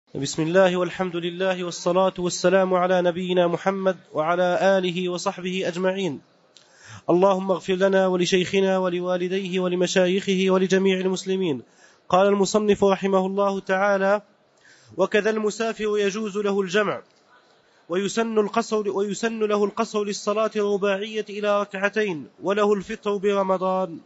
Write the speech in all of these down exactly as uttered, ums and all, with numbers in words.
بسم الله والحمد لله والصلاة والسلام على نبينا محمد وعلى آله وصحبه أجمعين. اللهم اغفر لنا ولشيخنا ولوالديه ولمشايخه ولجميع المسلمين. قال المصنف رحمه الله تعالى: وكذا المسافر يجوز له الجمع ويسن القصر ويسن له القصر للصلاة الرباعية إلى ركعتين، وله الفطر برمضان.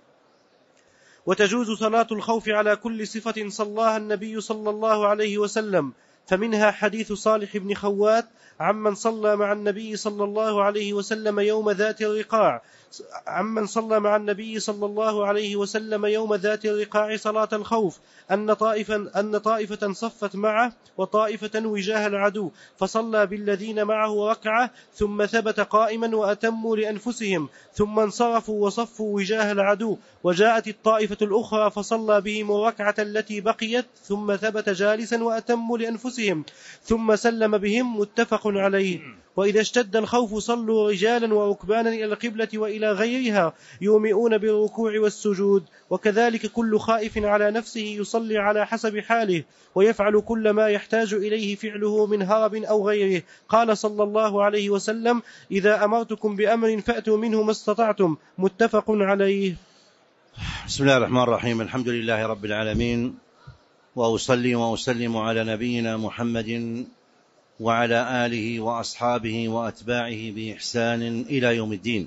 وتجوز صلاة الخوف على كل صفة صلاها النبي صلى الله عليه وسلم، فمنها حديث صالح بن خوات عمن صلى مع النبي صلى الله عليه وسلم يوم ذات الرقاع عمن صلى مع النبي صلى الله عليه وسلم يوم ذات الرقاع صلاة الخوف أن طائفة, أن طائفة صفت معه وطائفة وجاه العدو، فصلى بالذين معه ركعة ثم ثبت قائما وأتموا لأنفسهم، ثم انصرفوا وصفوا وجاه العدو، وجاءت الطائفة الأخرى فصلى بهم الركعة التي بقيت ثم ثبت جالسا وأتموا لأنفسهم، ثم سلم بهم، متفق عليه. وإذا اشتد الخوف صلوا رجالا وركبانا إلى القبلة وإلى غيرها يومئون بالركوع والسجود. وكذلك كل خائف على نفسه يصلي على حسب حاله، ويفعل كل ما يحتاج إليه فعله من هرب أو غيره. قال صلى الله عليه وسلم: إذا أمرتكم بأمر فأتوا منه ما استطعتم، متفق عليه. بسم الله الرحمن الرحيم. الحمد لله رب العالمين، وأصلي وأسلم على نبينا محمد وعلى آله وأصحابه وأتباعه بإحسان إلى يوم الدين.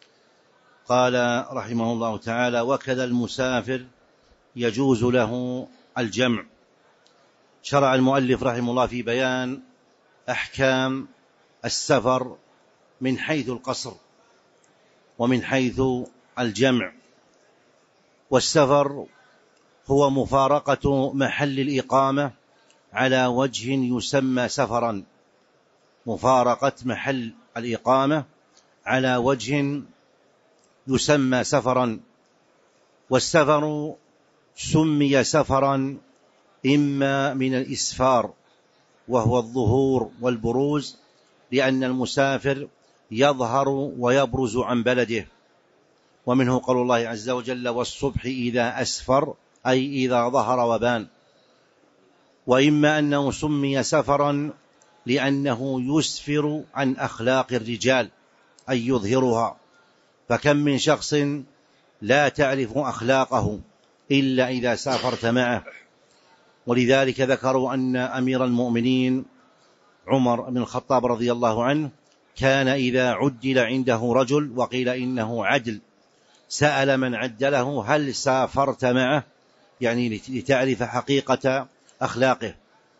قال رحمه الله تعالى: وكذا المسافر يجوز له الجمع. شرع المؤلف رحمه الله في بيان أحكام السفر من حيث القصر ومن حيث الجمع. والسفر هو مفارقة محل الإقامة على وجه يسمى سفرا، مفارقة محل الإقامة على وجه يسمى سفرا. والسفر سمي سفرا إما من الإسفار وهو الظهور والبروز، لأن المسافر يظهر ويبرز عن بلده، ومنه قول الله عز وجل: والصبح إذا أسفر، أي إذا ظهر وبان. وإما أنه سمي سفرا لأنه يسفر عن أخلاق الرجال، أي يظهرها، فكم من شخص لا تعرف أخلاقه إلا إذا سافرت معه. ولذلك ذكروا أن أمير المؤمنين عمر بن الخطاب رضي الله عنه كان إذا عدل عنده رجل وقيل إنه عدل سأل من عدله: هل سافرت معه؟ يعني لتعرف حقيقة أخلاقه.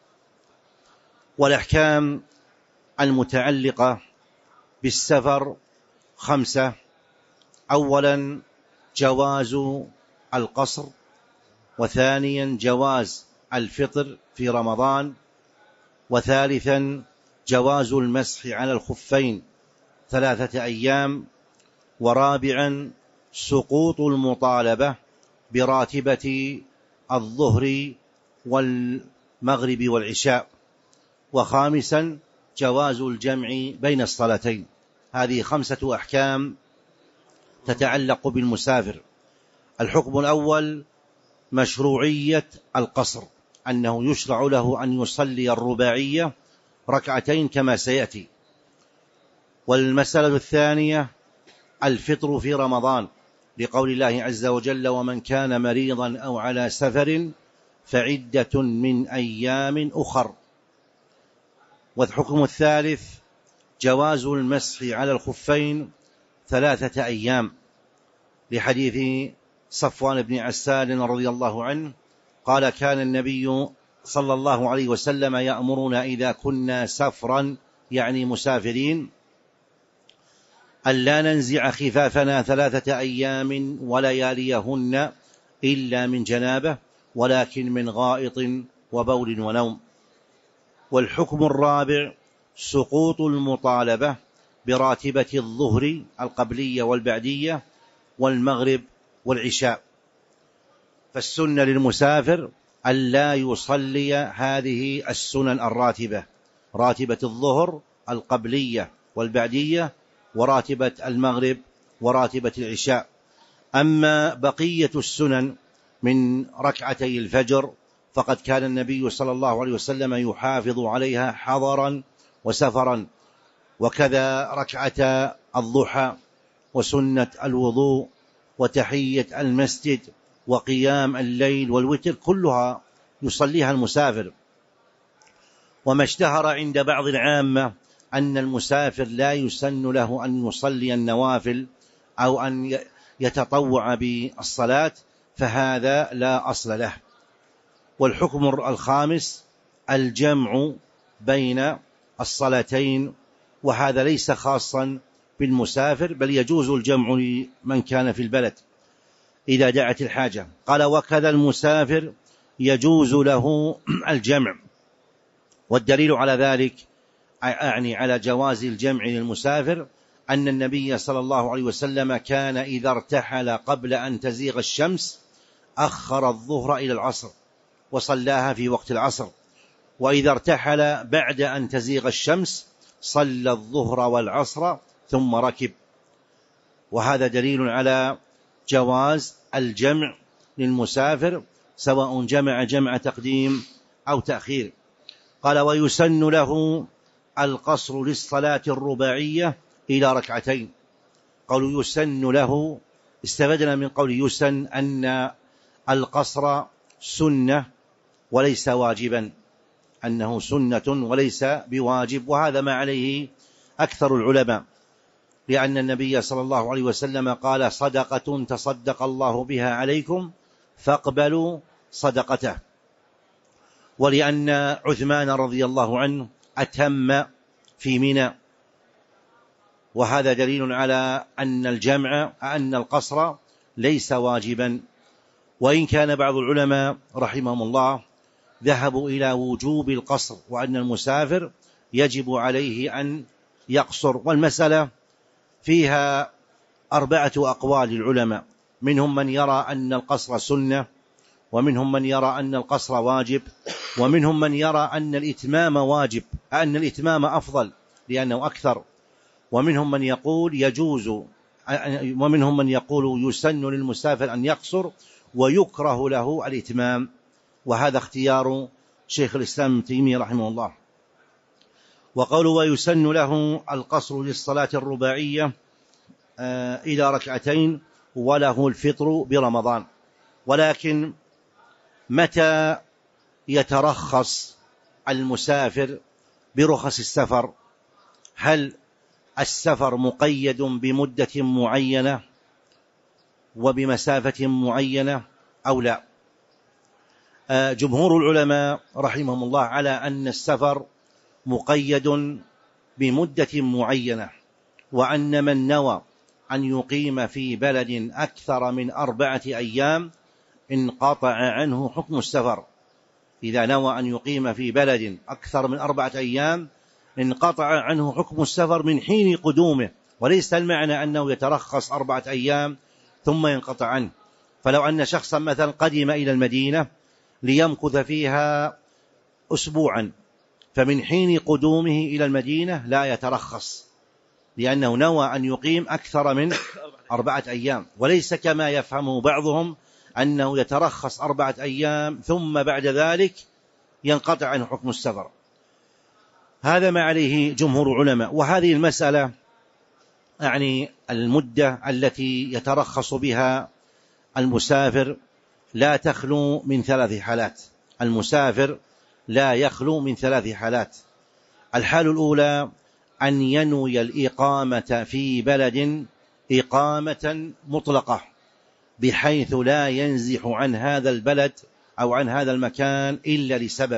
والأحكام المتعلقة بالسفر خمسة: أولا جواز القصر، وثانيا جواز الفطر في رمضان، وثالثا جواز المسح على الخفين ثلاثة أيام، ورابعا سقوط المطالبة براتبة الظهر والمغرب والعشاء، وخامسا جواز الجمع بين الصلاتين. هذه خمسة أحكام تتعلق بالمسافر. الحكم الأول مشروعية القصر، أنه يشرع له أن يصلي الرباعية ركعتين كما سيأتي. والمسألة الثانية الفطر في رمضان، لقول الله عز وجل: ومن كان مريضا أو على سفر فعدة من أيام أخر. والحكم الثالث جواز المسح على الخفين ثلاثة أيام، لحديث صفوان بن عسال رضي الله عنه قال: كان النبي صلى الله عليه وسلم يأمرنا إذا كنا سفرا، يعني مسافرين، ألا ننزع خفافنا ثلاثة أيام ولياليهن إلا من جنابه، ولكن من غائط وبول ونوم. والحكم الرابع سقوط المطالبة براتبة الظهر القبلية والبعدية والمغرب والعشاء. فالسنة للمسافر ألا يصلي هذه السنن الراتبة: راتبة الظهر القبلية والبعدية، وراتبة المغرب، وراتبة العشاء. أما بقية السنن من ركعتي الفجر فقد كان النبي صلى الله عليه وسلم يحافظ عليها حضرا وسفرا. وكذا ركعة الضحى وسنة الوضوء وتحية المسجد وقيام الليل والوتر كلها يصليها المسافر. وما اشتهر عند بعض العامة أن المسافر لا يسن له أن يصلي النوافل أو أن يتطوع بالصلاة، فهذا لا أصل له. والحكم الخامس الجمع بين الصلاتين، وهذا ليس خاصا بالمسافر، بل يجوز الجمع لمن كان في البلد إذا دعت الحاجة. قال وكذا المسافر يجوز له الجمع. والدليل على ذلك أعني على جواز الجمع للمسافر أن النبي صلى الله عليه وسلم كان إذا ارتحل قبل أن تزيغ الشمس أخر الظهر إلى العصر وصلاها في وقت العصر، وإذا ارتحل بعد أن تزيغ الشمس صلى الظهر والعصر ثم ركب. وهذا دليل على جواز الجمع للمسافر سواء جمع جمع تقديم أو تأخير. قال ويسن له القصر للصلاة الرباعية إلى ركعتين. قالوا يسن له، استفدنا من قول يسن أن القصر سنة وليس واجبا، أنه سنة وليس بواجب، وهذا ما عليه أكثر العلماء، لأن النبي صلى الله عليه وسلم قال صدقة تصدق الله بها عليكم فاقبلوا صدقته. ولأن عثمان رضي الله عنه أتم في منى، وهذا دليل على أن الجمع أن القصر ليس واجبا. وإن كان بعض العلماء رحمهم الله ذهبوا إلى وجوب القصر وأن المسافر يجب عليه أن يقصر، والمسألة فيها أربعة أقوال للعلماء، منهم من يرى أن القصر سنة، ومنهم من يرى أن القصر واجب، ومنهم من يرى أن الإتمام واجب، أن الإتمام أفضل لأنه أكثر، ومنهم من يقول يجوز، ومنهم من يقول يسن للمسافر أن يقصر ويكره له الإتمام. وهذا اختيار شيخ الإسلام ابن تيمية رحمه الله. وقالوا ويسن له القصر للصلاة الرباعية إلى ركعتين وله الفطر برمضان. ولكن متى يترخص المسافر برخص السفر؟ هل السفر مقيد بمدة معينة وبمسافة معينة أو لا؟ جمهور العلماء رحمهم الله على أن السفر مقيد بمدة معينة، وأن من نوى أن يقيم في بلد أكثر من أربعة أيام انقطع عنه حكم السفر. إذا نوى أن يقيم في بلد أكثر من أربعة أيام انقطع عنه حكم السفر من حين قدومه، وليس المعنى أنه يترخص أربعة أيام ثم ينقطع عنه. فلو أن شخصا مثلا قدم إلى المدينة ليمكث فيها أسبوعا، فمن حين قدومه إلى المدينة لا يترخص، لأنه نوى أن يقيم أكثر من أربعة أيام، وليس كما يفهمه بعضهم أنه يترخص أربعة أيام ثم بعد ذلك ينقطع عنه حكم السفر. هذا ما عليه جمهور العلماء. وهذه المسألة يعني المدة التي يترخص بها المسافر لا تخلو من ثلاث حالات. المسافر لا يخلو من ثلاث حالات. الحال الأولى أن ينوي الإقامة في بلد إقامة مطلقة بحيث لا ينزح عن هذا البلد أو عن هذا المكان إلا لسبب،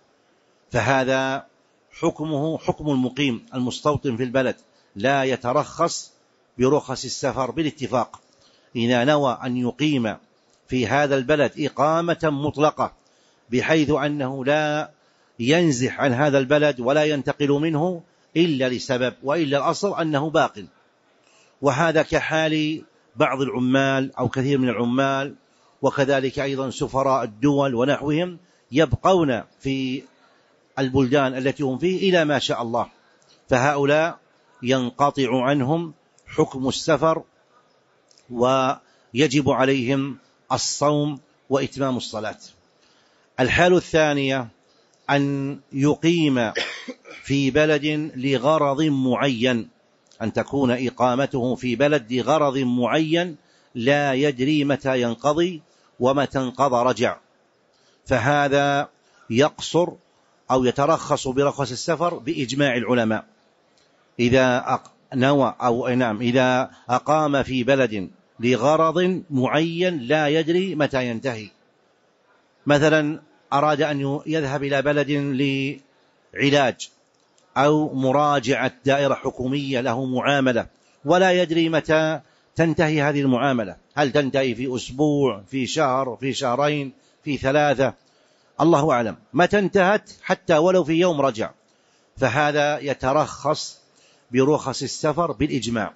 فهذا حكمه حكم المقيم المستوطن في البلد، لا يترخص برخص السفر بالاتفاق. إذا نوى أن يقيم في هذا البلد إقامة مطلقة بحيث أنه لا ينزح عن هذا البلد ولا ينتقل منه إلا لسبب، وإلا الأصل أنه باق. وهذا كحال بعض العمال أو كثير من العمال، وكذلك أيضا سفراء الدول ونحوهم يبقون في البلدان التي هم فيه إلى ما شاء الله، فهؤلاء ينقطع عنهم حكم السفر ويجب عليهم الصوم وإتمام الصلاة. الحالة الثانية أن يقيم في بلد لغرض معين، أن تكون إقامته في بلد لغرض معين لا يدري متى ينقضي ومتى انقضى رجع، فهذا يقصر أو يترخص برخص السفر بإجماع العلماء. إذا نوى أو نعم إذا أقام في بلد لغرض معين لا يدري متى ينتهي، مثلا أراد أن يذهب إلى بلد لعلاج أو مراجعة دائرة حكومية له معاملة ولا يدري متى تنتهي هذه المعاملة، هل تنتهي في أسبوع، في شهر، في شهرين، في ثلاثة، الله أعلم متى انتهت، حتى ولو في يوم رجع، فهذا يترخص برخص السفر بالإجماع.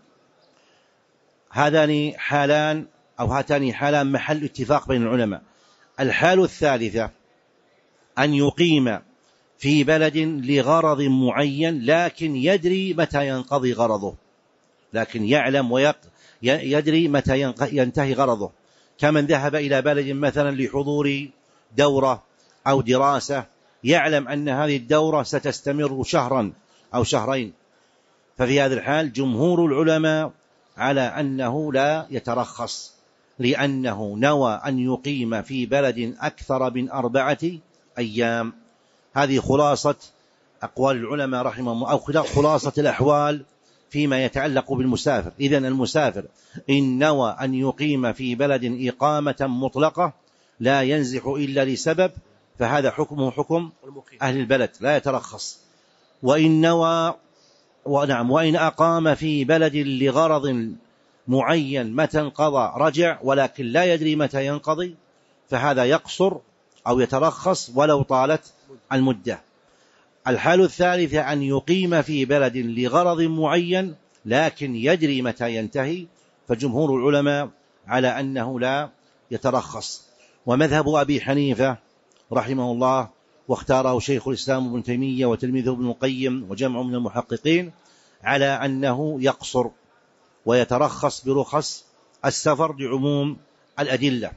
هذان حالان أو هاتان حالان محل اتفاق بين العلماء. الحال الثالثة أن يقيم في بلد لغرض معين لكن يدري متى ينقضي غرضه، لكن يعلم ويدري متى ينتهي غرضه، كمن ذهب إلى بلد مثلا لحضور دورة أو دراسة يعلم أن هذه الدورة ستستمر شهرا أو شهرين، ففي هذا الحال جمهور العلماء على أنه لا يترخص، لأنه نوى أن يقيم في بلد أكثر من أربعة أيام. هذه خلاصة أقوال العلماء رحمهم أو خلاصة الأحوال فيما يتعلق بالمسافر. إذن المسافر إن نوى أن يقيم في بلد إقامة مطلقة لا ينزح إلا لسبب فهذا حكمه حكم أهل البلد لا يترخص. وإن نوى ونعم وإن أقام في بلد لغرض معين متى انقضى رجع ولكن لا يدري متى ينقضي فهذا يقصر أو يترخص ولو طالت المدة. الحال الثالثة أن يقيم في بلد لغرض معين لكن يدري متى ينتهي، فجمهور العلماء على أنه لا يترخص. ومذهب أبي حنيفة رحمه الله واختاره شيخ الإسلام ابن تيمية وتلميذه ابن القيم وجمع من المحققين على أنه يقصر ويترخص برخص السفر لعموم الأدلة.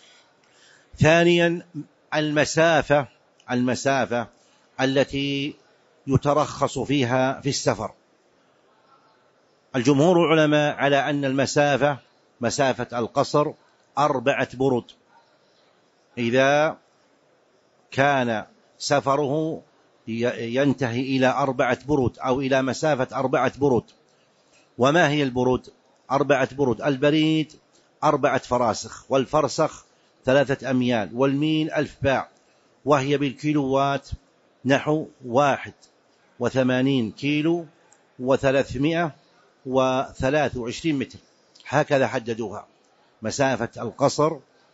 ثانيا المسافة المسافة التي يترخص فيها في السفر. الجمهور العلماء على أن المسافة مسافة القصر أربعة برد إذا كان سفره ينتهي إلى أربعة برود أو إلى مسافة أربعة برود. وما هي البرود؟ أربعة برود: البريد أربعة فراسخ، والفرسخ ثلاثة أميال، والميل ألف باع، وهي بالكيلوات نحو واحد وثمانين كيلو وثلاثمائة وثلاث وعشرين متر، هكذا حددوها. مسافة القصر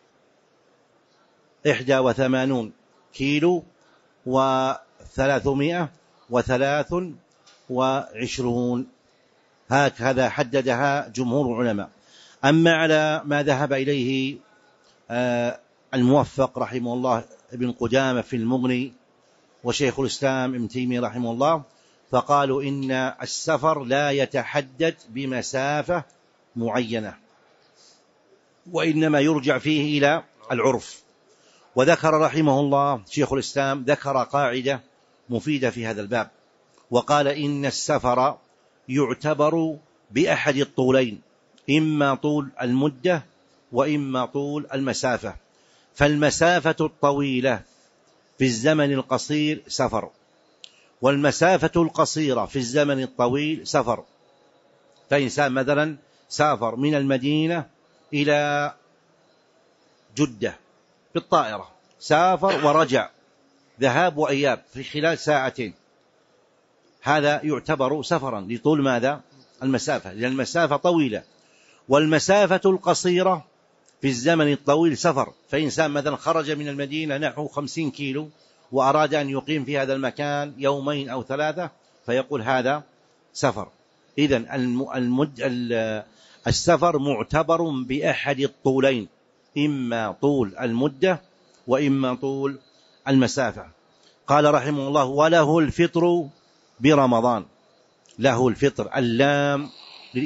إحدى وثمانون كيلو وثلاثمائة وثلاث وعشرون، هكذا حددها جمهور العلماء. أما على ما ذهب إليه الموفق رحمه الله ابن قدامة في المغني وشيخ الإسلام ابن تيمية رحمه الله، فقالوا إن السفر لا يتحدد بمسافة معينة وإنما يرجع فيه إلى العرف. وذكر رحمه الله شيخ الإسلام ذكر قاعدة مفيدة في هذا الباب، وقال إن السفر يعتبر بأحد الطولين، إما طول المدة وإما طول المسافة. فالمسافة الطويلة في الزمن القصير سفر، والمسافة القصيرة في الزمن الطويل سفر. فإنسان مثلا سافر من المدينة إلى جدة بالطائرة، سافر ورجع ذهاب وإياب في خلال ساعتين، هذا يعتبر سفرا لطول ماذا؟ المسافة، لأن المسافة طويلة. والمسافة القصيرة في الزمن الطويل سفر. فإنسان مثلا خرج من المدينة نحو خمسين كيلو وأراد أن يقيم في هذا المكان يومين أو ثلاثة فيقول هذا سفر. إذن المد السفر معتبر بأحد الطولين، إما طول المدة وإما طول المسافة. قال رحمه الله: وله الفطر برمضان. له الفطر اللام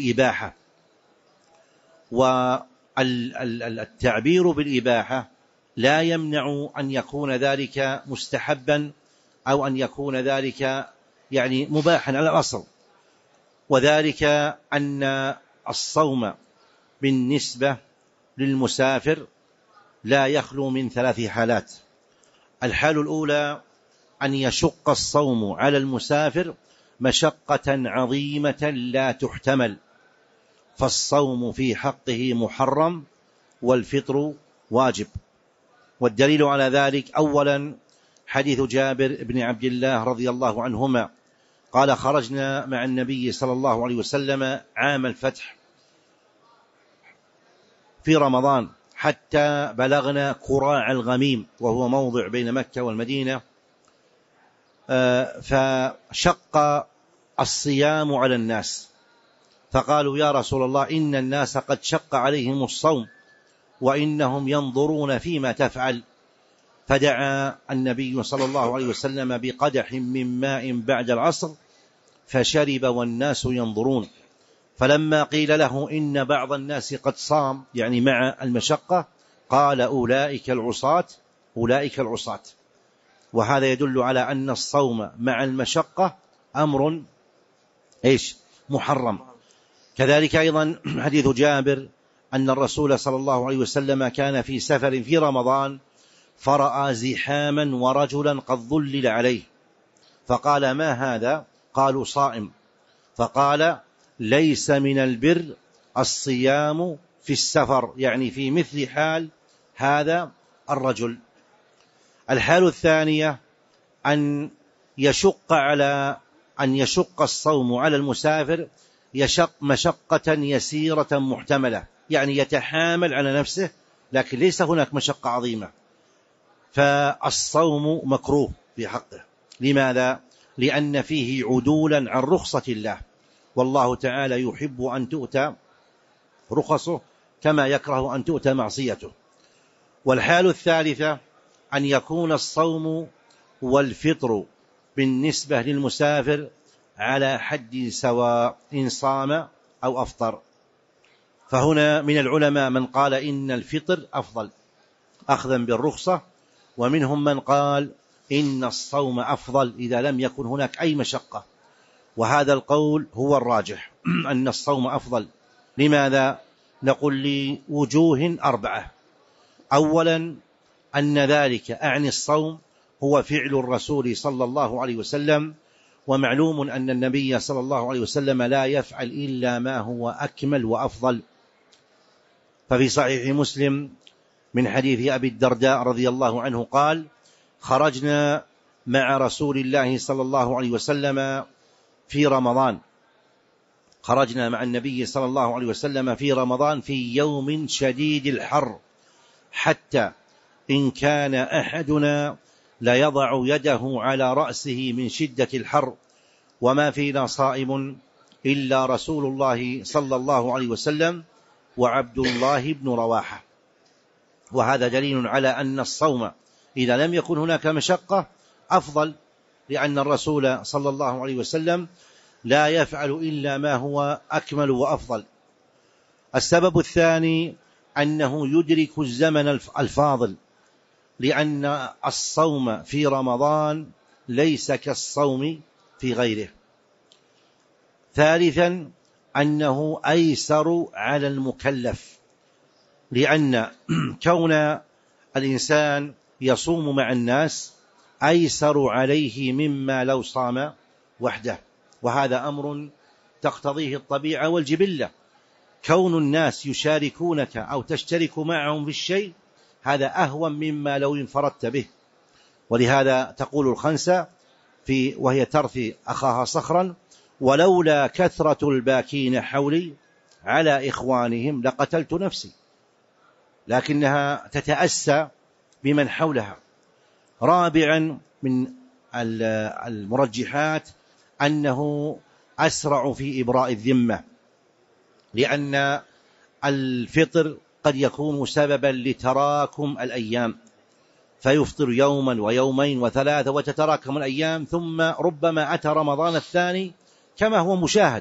للإباحة، والتعبير بالإباحة لا يمنع أن يكون ذلك مستحبا أو أن يكون ذلك يعني مباحا على الأصل، وذلك أن الصوم بالنسبة للمسافر لا يخلو من ثلاث حالات. الحال الأولى أن يشق الصوم على المسافر مشقة عظيمة لا تحتمل، فالصوم في حقه محرم والفطر واجب. والدليل على ذلك أولا حديث جابر بن عبد الله رضي الله عنهما قال: خرجنا مع النبي صلى الله عليه وسلم عام الفتح في رمضان حتى بلغنا كراع الغميم، وهو موضع بين مكة والمدينة، فشق الصيام على الناس، فقالوا: يا رسول الله، إن الناس قد شق عليهم الصوم وإنهم ينظرون فيما تفعل. فدعا النبي صلى الله عليه وسلم بقدح من ماء بعد العصر فشرب والناس ينظرون. فلما قيل له إن بعض الناس قد صام، يعني مع المشقة، قال: أولئك العصاة أولئك العصاة. وهذا يدل على أن الصوم مع المشقة أمر إيش محرم. كذلك أيضا حديث جابر أن الرسول صلى الله عليه وسلم كان في سفر في رمضان فرأى زحاما ورجلا قد ظلل عليه، فقال: ما هذا؟ قالوا: صائم. فقال: ليس من البر الصيام في السفر، يعني في مثل حال هذا الرجل. الحال الثانية أن يشق على أن يشق الصوم على المسافر يشق مشقة يسيرة محتملة، يعني يتحامل على نفسه لكن ليس هناك مشقة عظيمة، فالصوم مكروه في حقه. لماذا؟ لأن فيه عدولا عن رخصة الله، والله تعالى يحب أن تؤتى رخصه كما يكره أن تؤتى معصيته. والحال الثالثة أن يكون الصوم والفطر بالنسبة للمسافر على حد سواء إن صام أو أفطر. فهنا من العلماء من قال إن الفطر أفضل أخذا بالرخصة، ومنهم من قال إن الصوم أفضل إذا لم يكن هناك أي مشقة، وهذا القول هو الراجح أن الصوم أفضل. لماذا؟ نقول لوجوه أربعة. أولا أن ذلك أعني الصوم هو فعل الرسول صلى الله عليه وسلم، ومعلوم أن النبي صلى الله عليه وسلم لا يفعل إلا ما هو أكمل وأفضل. ففي صحيح مسلم من حديث أبي الدرداء رضي الله عنه قال: خرجنا مع رسول الله صلى الله عليه وسلم في رمضان خرجنا مع النبي صلى الله عليه وسلم في رمضان في يوم شديد الحر، حتى إن كان أحدنا ليضع يده على رأسه من شدة الحر، وما فينا صائم إلا رسول الله صلى الله عليه وسلم وعبد الله بن رواحة. وهذا دليل على أن الصوم إذا لم يكن هناك مشقة أفضل، لأن الرسول صلى الله عليه وسلم لا يفعل إلا ما هو أكمل وأفضل. السبب الثاني أنه يدرك الزمن الفاضل، لأن الصوم في رمضان ليس كالصوم في غيره. ثالثا أنه أيسر على المكلف، لأن كون الإنسان يصوم مع الناس أيسر عليه مما لو صام وحده، وهذا أمر تقتضيه الطبيعة والجبلة. كون الناس يشاركونك أو تشترك معهم في الشيء هذا أهون مما لو انفردت به. ولهذا تقول الخنسة في وهي ترثي أخاها صخرا: ولولا كثرة الباكين حولي على إخوانهم لقتلت نفسي. لكنها تتأسى بمن حولها. رابعا من المرجحات أنه أسرع في إبراء الذمة، لأن الفطر قد يكون سببا لتراكم الأيام، فيفطر يوما ويومين وثلاثة وتتراكم الأيام، ثم ربما أتى رمضان الثاني كما هو مشاهد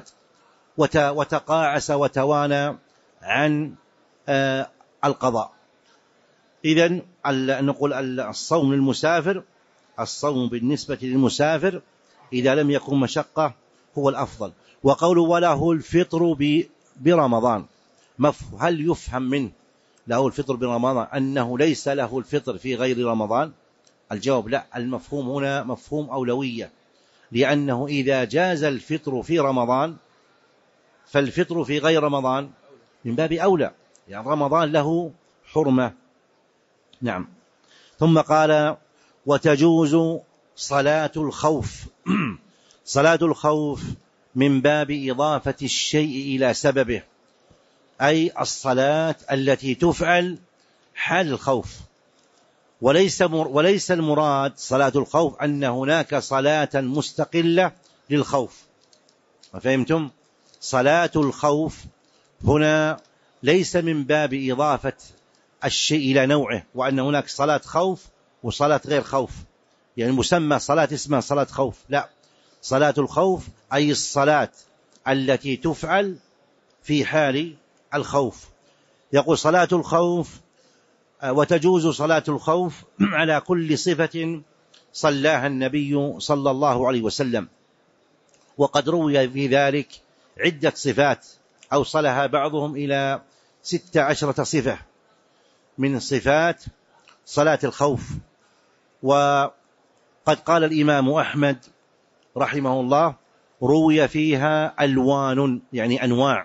وتقاعس وتوانى عن القضاء. إذن نقول الصوم للمسافر، الصوم بالنسبة للمسافر إذا لم يكن مشقة هو الأفضل. وقوله وله الفطر برمضان، هل يفهم منه له الفطر برمضان أنه ليس له الفطر في غير رمضان؟ الجواب لا، المفهوم هنا مفهوم أولوية، لأنه إذا جاز الفطر في رمضان فالفطر في غير رمضان من باب أولى، يعني رمضان له حرمة. نعم. ثم قال وتجوز صلاة الخوف. صلاة الخوف من باب إضافة الشيء إلى سببه، أي الصلاة التي تفعل حال الخوف، وليس وليس المراد صلاة الخوف أن هناك صلاة مستقلة للخوف. فهمتم؟ صلاة الخوف هنا ليس من باب إضافة الشيء إلى نوعه، وأن هناك صلاة خوف وصلاة غير خوف، يعني مسمى صلاة اسمها صلاة خوف، لا، صلاة الخوف أي الصلاة التي تفعل في حال الخوف. يقول صلاة الخوف وتجوز صلاة الخوف على كل صفة صلاها النبي صلى الله عليه وسلم، وقد روي في ذلك عدة صفات أوصلها بعضهم إلى ست عشرة صفة من صفات صلاة الخوف. وقد قال الإمام أحمد رحمه الله روي فيها ألوان، يعني أنواع.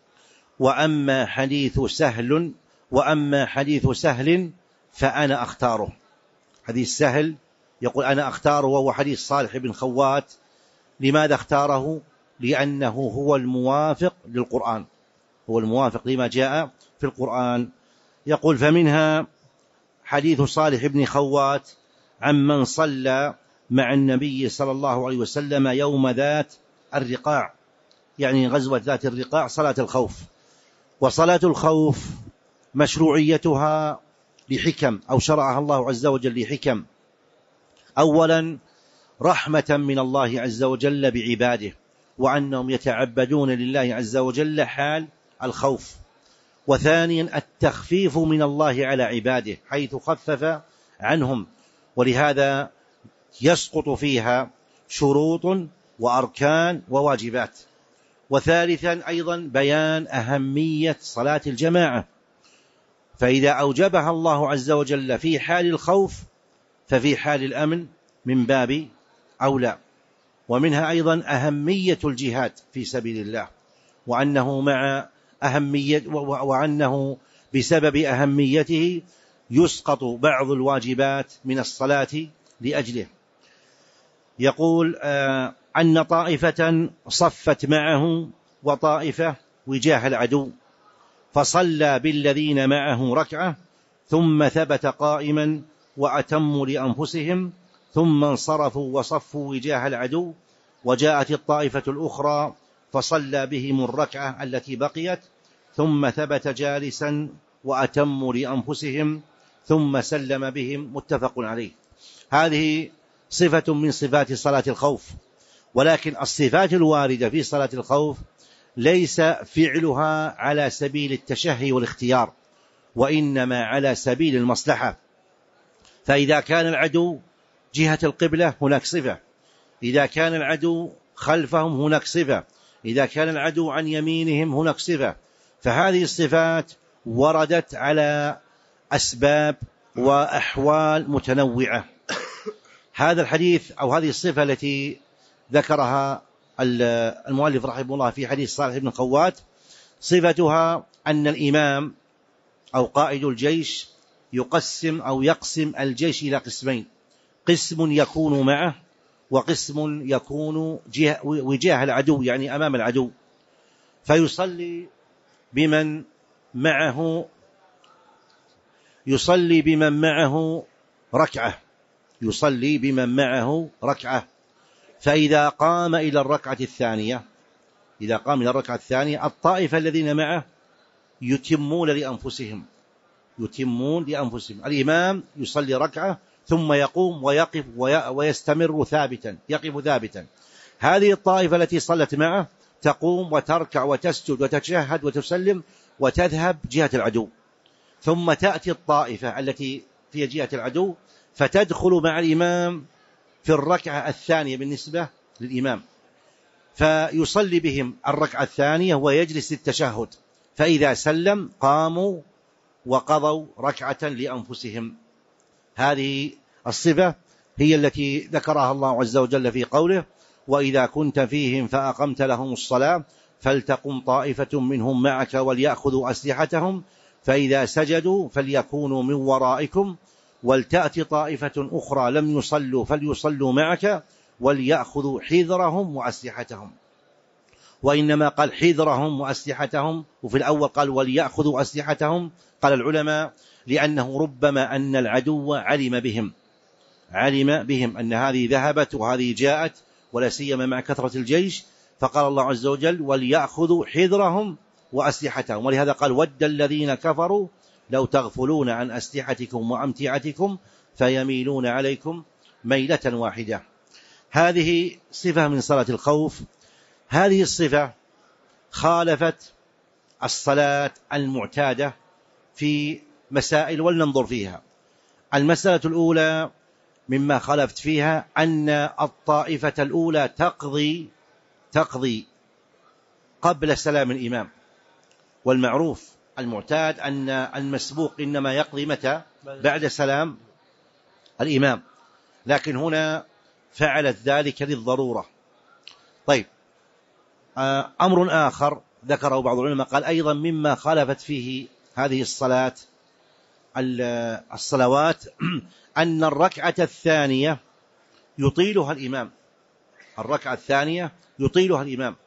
وأما حديث سهل وأما حديث سهل فأنا أختاره. حديث سهل يقول أنا أختاره، وهو حديث صالح بن خوات. لماذا اختاره؟ لأنه هو الموافق للقرآن، هو الموافق لما جاء في القرآن. يقول فمنها حديث صالح بن خوات عمن صلى مع النبي صلى الله عليه وسلم يوم ذات الرقاع، يعني غزوة ذات الرقاع، صلاة الخوف. وصلاة الخوف مشروعيتها لحكم، أو شرعها الله عز وجل لحكم. أولا رحمة من الله عز وجل بعباده، وأنهم يتعبدون لله عز وجل حال الخوف. وثانيا التخفيف من الله على عباده حيث خفف عنهم، ولهذا يسقط فيها شروط وأركان وواجبات. وثالثا أيضا بيان أهمية صلاة الجماعة، فإذا أوجبها الله عز وجل في حال الخوف ففي حال الأمن من باب أولى. ومنها أيضا أهمية الجهاد في سبيل الله، وأنه مع أهمية وأنه بسبب أهميته يسقط بعض الواجبات من الصلاة لأجله. يقول آه أن طائفة صفت معه وطائفة وجاه العدو، فصلى بالذين معه ركعة ثم ثبت قائما وأتموا لأنفسهم، ثم انصرفوا وصفوا وجاه العدو، وجاءت الطائفة الأخرى فصلى بهم الركعة التي بقيت ثم ثبت جالسا وأتموا لأنفسهم ثم سلم بهم، متفق عليه. هذه صفة من صفات صلاة الخوف، ولكن الصفات الواردة في صلاة الخوف ليس فعلها على سبيل التشهي والاختيار، وإنما على سبيل المصلحة. فإذا كان العدو جهة القبلة هناك صفة، إذا كان العدو خلفهم هناك صفة، إذا كان العدو عن يمينهم هناك صفة. فهذه الصفات وردت على أسباب وأحوال متنوعة. هذا الحديث أو هذه الصفة التي ذكرها المؤلف رحمه الله في حديث صالح بن خوات صفتها أن الإمام أو قائد الجيش يقسم أو يقسم الجيش إلى قسمين، قسم يكون معه وقسم يكون وجاه العدو، يعني أمام العدو، فيصلي بمن معه يصلي بمن معه ركعة يصلي بمن معه ركعة فإذا قام إلى الركعة الثانية إذا قام إلى الركعة الثانية الطائفة الذين معه يتمون لأنفسهم يتمون لأنفسهم الإمام يصلي ركعة ثم يقوم ويقف ويستمر ثابتا يقف ثابتا. هذه الطائفة التي صلت معه تقوم وتركع وتسجد وتتشهد وتسلم وتذهب جهة العدو. ثم تأتي الطائفة التي في جهة العدو فتدخل مع الإمام في الركعة الثانية بالنسبة للإمام، فيصلي بهم الركعة الثانية ويجلس للتشهد، فإذا سلم قاموا وقضوا ركعة لأنفسهم. هذه الصفة هي التي ذكرها الله عز وجل في قوله: وإذا كنت فيهم فأقمت لهم الصلاة فلتقم طائفة منهم معك وليأخذوا أسلحتهم فإذا سجدوا فليكونوا من ورائكم ولتأتي طائفة أخرى لم يصلوا فليصلوا معك وليأخذوا حذرهم وأسلحتهم. وإنما قال حذرهم وأسلحتهم، وفي الأول قال وليأخذوا أسلحتهم. قال العلماء لأنه ربما أن العدو علم بهم علم بهم أن هذه ذهبت وهذه جاءت، ولا سيما مع كثرة الجيش، فقال الله عز وجل وليأخذوا حذرهم وأسلحتهم. ولهذا قال ود الذين كفروا لو تغفلون عن أسلحتكم وأمتعتكم فيميلون عليكم ميلة واحدة. هذه صفة من صلاة الخوف. هذه الصفة خالفت الصلاة المعتادة في مسائل، ولننظر فيها. المسألة الأولى مما خالفت فيها أن الطائفة الأولى تقضي تقضي قبل سلام الإمام، والمعروف المعتاد أن المسبوق إنما يقضي متى؟ بعد سلام الإمام، لكن هنا فعلت ذلك للضرورة. طيب، أمر آخر ذكره بعض العلماء قال أيضا مما خالفت فيه هذه الصلاة الصلوات أن الركعة الثانية يطيلها الإمام الركعة الثانية يطيلها الإمام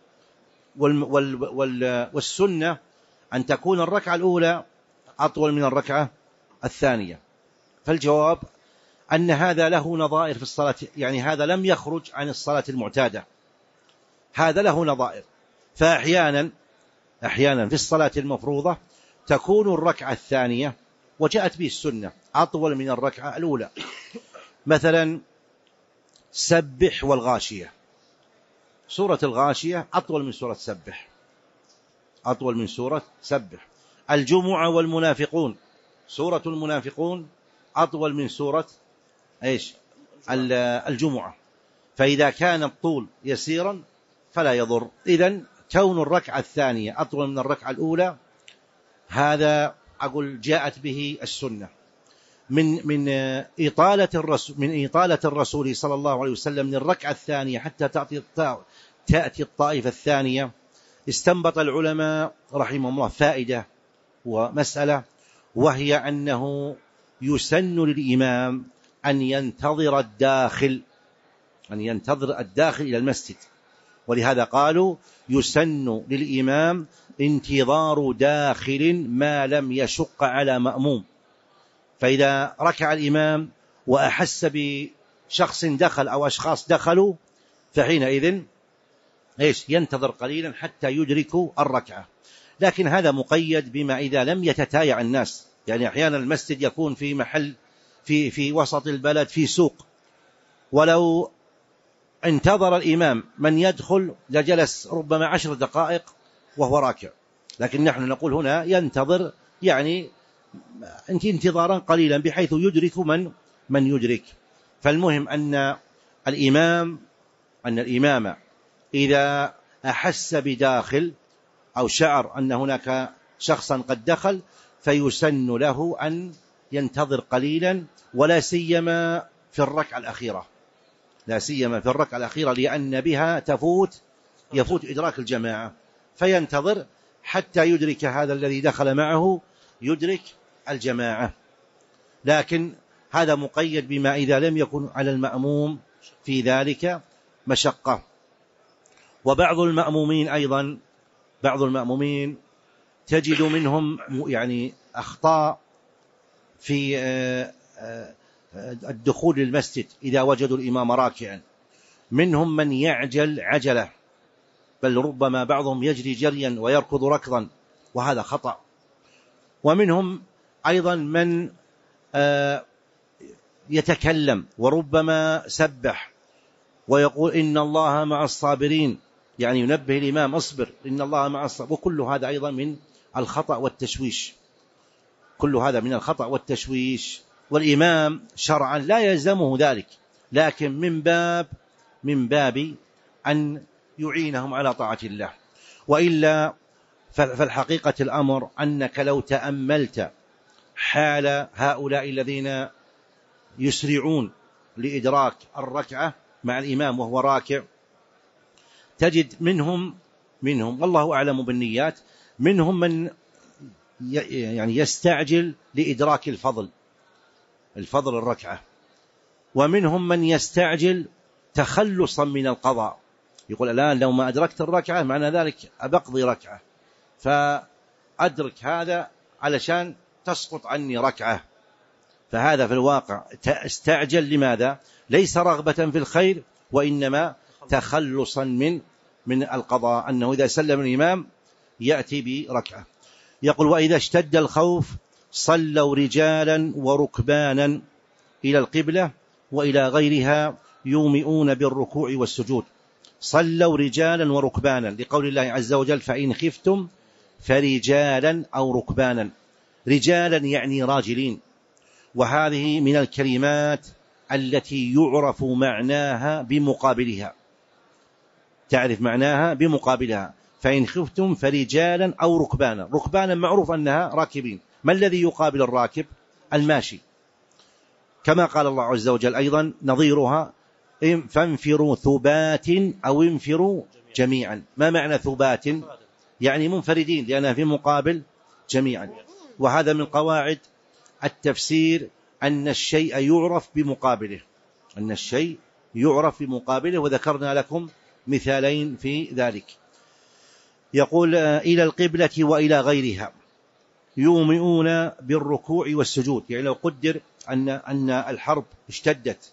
والسنة أن تكون الركعة الأولى أطول من الركعة الثانية. فالجواب أن هذا له نظائر في الصلاة، يعني هذا لم يخرج عن الصلاة المعتادة، هذا له نظائر. فأحيانا أحيانا في الصلاة المفروضة تكون الركعة الثانية وجاءت به السنة أطول من الركعة الأولى. مثلا سبح والغاشية، سورة الغاشية أطول من سورة سبح أطول من سورة سبح. الجمعة والمنافقون، سورة المنافقون أطول من سورة إيش؟ الجمعة. فإذا كان الطول يسيرا فلا يضر. إذن كون الركعة الثانية أطول من الركعة الأولى هذا أقول جاءت به السنة. من من إطالة الرسول من إطالة الرسول صلى الله عليه وسلم من الركعة الثانية حتى تأتي تأتي الطائفة الثانية، استنبط العلماء رحمهم الله فائدة ومسألة، وهي أنه يسن للإمام أن ينتظر الداخل أن ينتظر الداخل إلى المسجد. ولهذا قالوا يسن للإمام انتظار داخل ما لم يشق على مأموم. فإذا ركع الإمام وأحس بشخص دخل أو أشخاص دخلوا فحينئذ إيش؟ ينتظر قليلا حتى يدركوا الركعة. لكن هذا مقيد بما إذا لم يتتايع الناس، يعني أحيانا المسجد يكون في محل في في وسط البلد في سوق، ولو انتظر الإمام من يدخل لجلس ربما عشر دقائق وهو راكع. لكن نحن نقول هنا ينتظر يعني انتظارا قليلا بحيث يدرك من من يدرك. فالمهم أن الإمام أن الإمام إذا أحس بداخل أو شعر أن هناك شخصا قد دخل فيسن له أن ينتظر قليلا، ولا سيما في الركعة الأخيرة لا سيما في الركعة الأخيرة لأن بها تفوت يفوت إدراك الجماعة، فينتظر حتى يدرك هذا الذي دخل معه يدرك الجماعة. لكن هذا مقيد بما إذا لم يكن على المأموم في ذلك مشقة. وبعض المأمومين أيضا بعض المأمومين تجد منهم يعني أخطاء في الدخول للمسجد إذا وجدوا الإمام راكعا. منهم من يعجل عجلة، بل ربما بعضهم يجري جريا ويركض ركضا، وهذا خطأ. ومنهم أيضا من يتكلم وربما سبح ويقول إن الله مع الصابرين، يعني ينبه الإمام أصبر إن الله مع الصابرين، وكل هذا أيضا من الخطأ والتشويش. كل هذا من الخطأ والتشويش. والإمام شرعا لا يلزمه ذلك، لكن من باب من باب أن يعينهم على طاعة الله. وإلا فالحقيقة الأمر أنك لو تأملت حال هؤلاء الذين يسرعون لإدراك الركعة مع الإمام وهو راكع، تجد منهم منهم والله أعلم بالنيات، منهم من يعني يستعجل لإدراك الفضل الفضل الركعة، ومنهم من يستعجل تخلصا من القضاء، يقول الآن لو ما أدركت الركعة معنى ذلك أبقضي ركعة، فأدرك هذا علشان تسقط عني ركعة. فهذا في الواقع استعجل لماذا؟ ليس رغبة في الخير، وإنما تخلصا من من القضاء، أنه إذا سلم الإمام يأتي بركعة. يقول وإذا اشتد الخوف صلوا رجالا وركبانا إلى القبلة وإلى غيرها يومئون بالركوع والسجود. صلوا رجالا وركبانا لقول الله عز وجل فإن خفتم فرجالا أو ركبانا. رجالا يعني راجلين، وهذه من الكلمات التي يعرف معناها بمقابلها، تعرف معناها بمقابلها. فإن خفتم فرجالا أو ركبانا. ركبانا معروف أنها راكبين. ما الذي يقابل الراكب؟ الماشي، كما قال الله عز وجل أيضا نظيرها فانفروا ثبات أو انفروا جميعا. ما معنى ثبات؟ يعني منفردين، لأنها في مقابل جميعا. وهذا من قواعد التفسير أن الشيء يعرف بمقابله، أن الشيء يعرف بمقابله، وذكرنا لكم مثالين في ذلك. يقول إلى القبلة وإلى غيرها يومئون بالركوع والسجود. يعني لو قدر أن أن الحرب اشتدت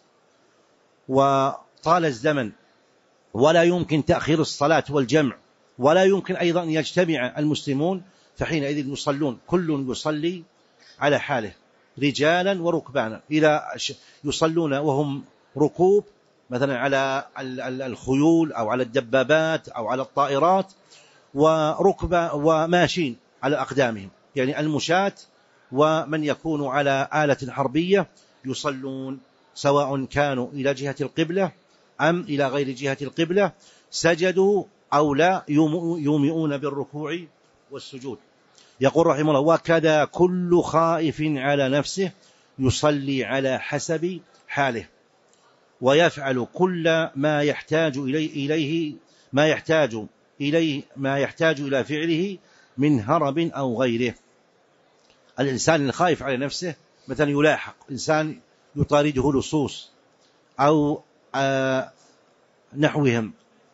وطال الزمن ولا يمكن تأخير الصلاة والجمع، ولا يمكن أيضا أن يجتمع المسلمون، فحينئذ يصلون كل يصلي على حاله رجالا وركبانا. إذا يصلون وهم ركوب مثلا على الخيول أو على الدبابات أو على الطائرات، وركبة وماشين على أقدامهم، يعني المشاة ومن يكون على آلة حربية يصلون سواء كانوا إلى جهة القبلة أم إلى غير جهة القبلة، سجدوا أو لا يومئون بالركوع والسجود. يقول رحمه الله وكذا كل خائف على نفسه يصلي على حسب حاله، ويفعل كل ما يحتاج إليه, إليه ما يحتاج إليه ما يحتاج إلى فعله من هرب أو غيره. الإنسان الخائف على نفسه مثلا يلاحق إنسان يطارده لصوص أو آه نحوهم،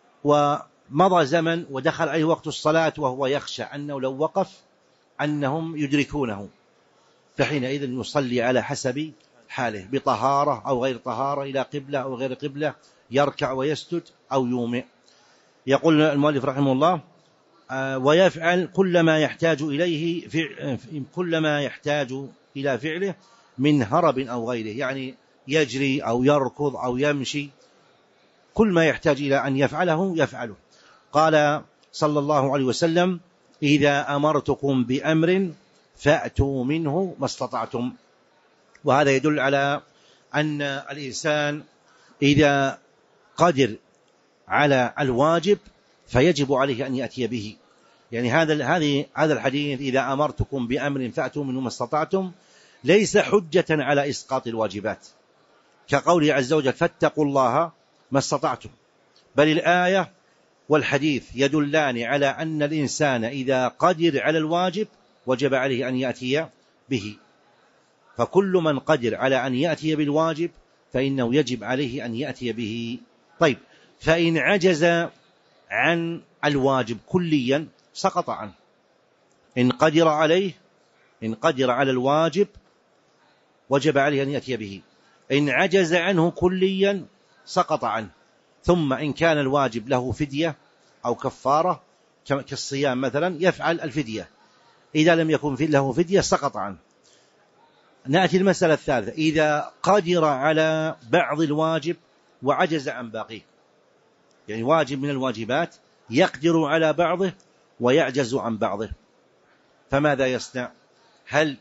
ومضى زمن ودخل عليه وقت الصلاة وهو يخشى أنه لو وقف أنهم يدركونه، فحينئذ يصلي على حسب حاله بطهارة أو غير طهارة، إلى قبلة أو غير قبلة، يركع ويسجد أو يومئ. يقول المؤلف رحمه الله آه ويفعل كل ما يحتاج إليه كل ما يحتاج إلى فعله من هرب أو غيره، يعني يجري أو يركض أو يمشي، كل ما يحتاج إلى أن يفعله يفعله. قال صلى الله عليه وسلم إذا أمرتكم بأمر فأتوا منه ما استطعتم. وهذا يدل على أن الإنسان إذا قدر على الواجب فيجب عليه أن يأتي به. يعني هذا هذه هذا الحديث إذا أمرتكم بأمر فأتوا منه ما استطعتم ليس حجة على إسقاط الواجبات، كقوله عز وجل فاتقوا الله ما استطعتم، بل الآية والحديث يدلان على أن الإنسان إذا قدر على الواجب وجب عليه أن يأتي به، فكل من قدر على أن يأتي بالواجب فإنه يجب عليه أن يأتي به. طيب، فإن عجز عن الواجب كليا سقط عنه. إن قدر عليه إن قدر على الواجب وجب عليه أن يأتي به، إن عجز عنه كليا سقط عنه. ثم إن كان الواجب له فدية أو كفارة كالصيام مثلا يفعل الفدية، إذا لم يكن له فدية سقط عنه. نأتي المسألة الثالثة، إذا قدر على بعض الواجب وعجز عن باقيه، يعني واجب من الواجبات يقدر على بعضه ويعجز عن بعضه، فماذا يصنع؟ هل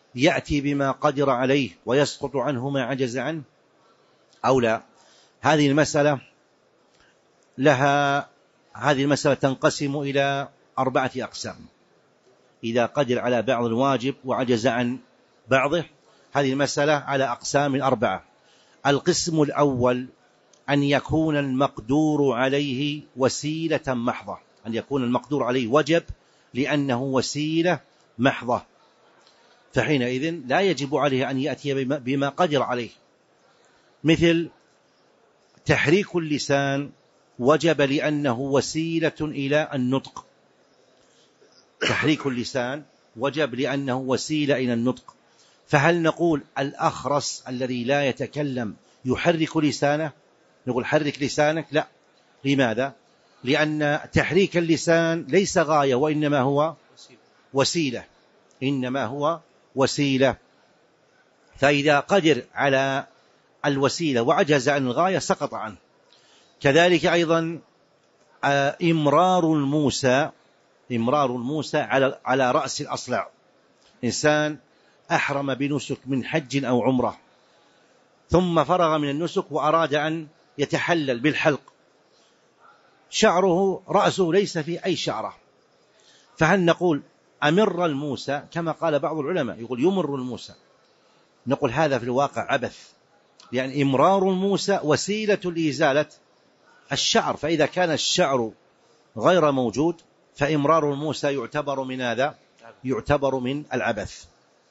يأتي بما قدر عليه ويسقط عنه ما عجز عنه أو لا؟ هذه المسألة لها هذه المسألة تنقسم إلى أربعة أقسام. إذا قدر على بعض الواجب وعجز عن بعضه، هذه المسألة على أقسام أربعة. القسم الأول أن يكون المقدور عليه وسيلة محضة، أن يكون المقدور عليه وجب لأنه وسيلة محضة، فحينئذ لا يجب عليه أن يأتي بما قدر عليه، مثل تحريك اللسان وجب لأنه وسيلة إلى النطق. تحريك اللسان وجب لأنه وسيلة إلى النطق، فهل نقول الأخرس الذي لا يتكلم يحرك لسانه؟ نقول حرك لسانك؟ لا. لماذا؟ لأن تحريك اللسان ليس غاية وإنما هو وسيلة، إنما هو وسيلة. فإذا قدر على الوسيلة وعجز عن الغاية سقط عنه. كذلك أيضا إمرار الموسى، إمرار الموسى على على رأس الأصلع. إنسان أحرم بنسك من حج أو عمرة ثم فرغ من النسك وأراد أن يتحلل بالحلق، شعره رأسه ليس فيه أي شعرة، فهل نقول أمر الموسى كما قال بعض العلماء يقول يمر الموسى؟ نقول هذا في الواقع عبث، يعني إمرار الموسى وسيلة لإزالة الشعر، فإذا كان الشعر غير موجود فإمرار الموسى يعتبر من هذا، يعتبر من العبث.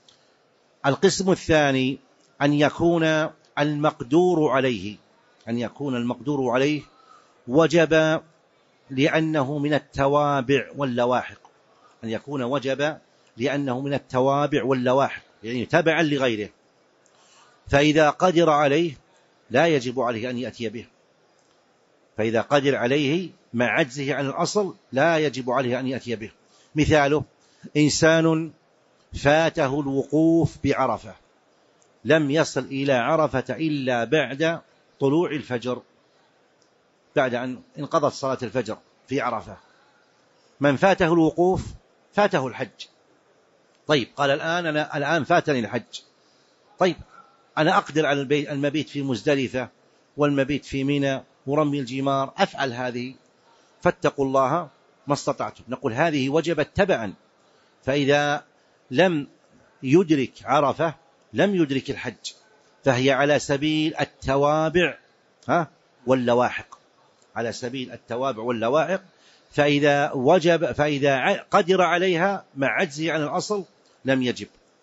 القسم الثاني أن يكون المقدور عليه، أن يكون المقدور عليه وجب لأنه من التوابع واللواحق، أن يكون وجب لأنه من التوابع واللواحق، يعني تبعا لغيره، فإذا قدر عليه لا يجب عليه أن يأتي به. فإذا قدر عليه مع عجزه عن الأصل لا يجب عليه أن يأتي به. مثاله إنسان فاته الوقوف بعرفة، لم يصل إلى عرفة إلا بعد طلوع الفجر، بعد أن انقضت صلاة الفجر في عرفة. من فاته الوقوف فاته الحج. طيب قال الآن أنا الآن فاتني الحج، طيب أنا أقدر على المبيت في مزدلفة والمبيت في منى ورمي الجمار، أفعل هذه، فاتقوا الله ما استطعتم. نقول هذه وجبت تبعا، فإذا لم يدرك عرفة لم يدرك الحج، فهي على سبيل التوابع ها واللواحق، على سبيل التوابع واللواحق. فإذا وجب فإذا قدر عليها مع عجزه عن الأصل لم يجب.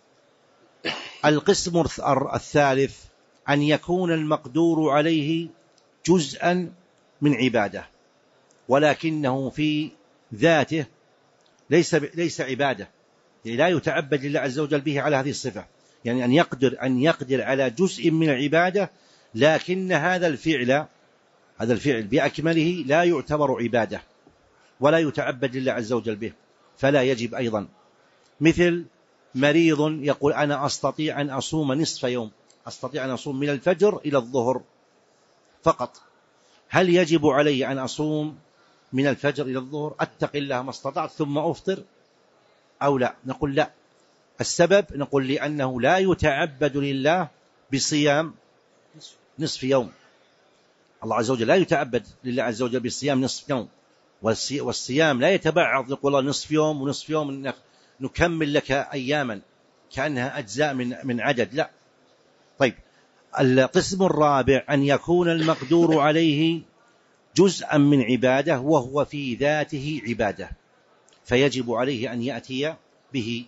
القسم الثالث أن يكون المقدور عليه جزءا من عبادة ولكنه في ذاته ليس ليس عبادة، يعني لا يتعبد لله عز وجل به على هذه الصفة، يعني أن يقدر أن يقدر على جزء من العبادة لكن هذا الفعل هذا الفعل بأكمله لا يعتبر عبادة ولا يتعبد لله عز وجل به، فلا يجب أيضا. مثل مريض يقول أنا أستطيع أن أصوم نصف يوم، أستطيع أن أصوم من الفجر إلى الظهر فقط، هل يجب علي أن أصوم من الفجر إلى الظهر أتق الله ما استطعت ثم أفطر أو لا؟ نقول لا. السبب نقول لأنه لا يتعبد لله بصيام نصف يوم، الله عز وجل لا يتعبد لله عز وجل بصيام نصف يوم، والصيام لا يتبعض نقول الله نصف يوم ونصف يوم نكمل لك أياما كأنها أجزاء من من عدد، لا. طيب القسم الرابع أن يكون المقدور عليه جزءا من عبادة وهو في ذاته عبادة فيجب عليه أن يأتي به.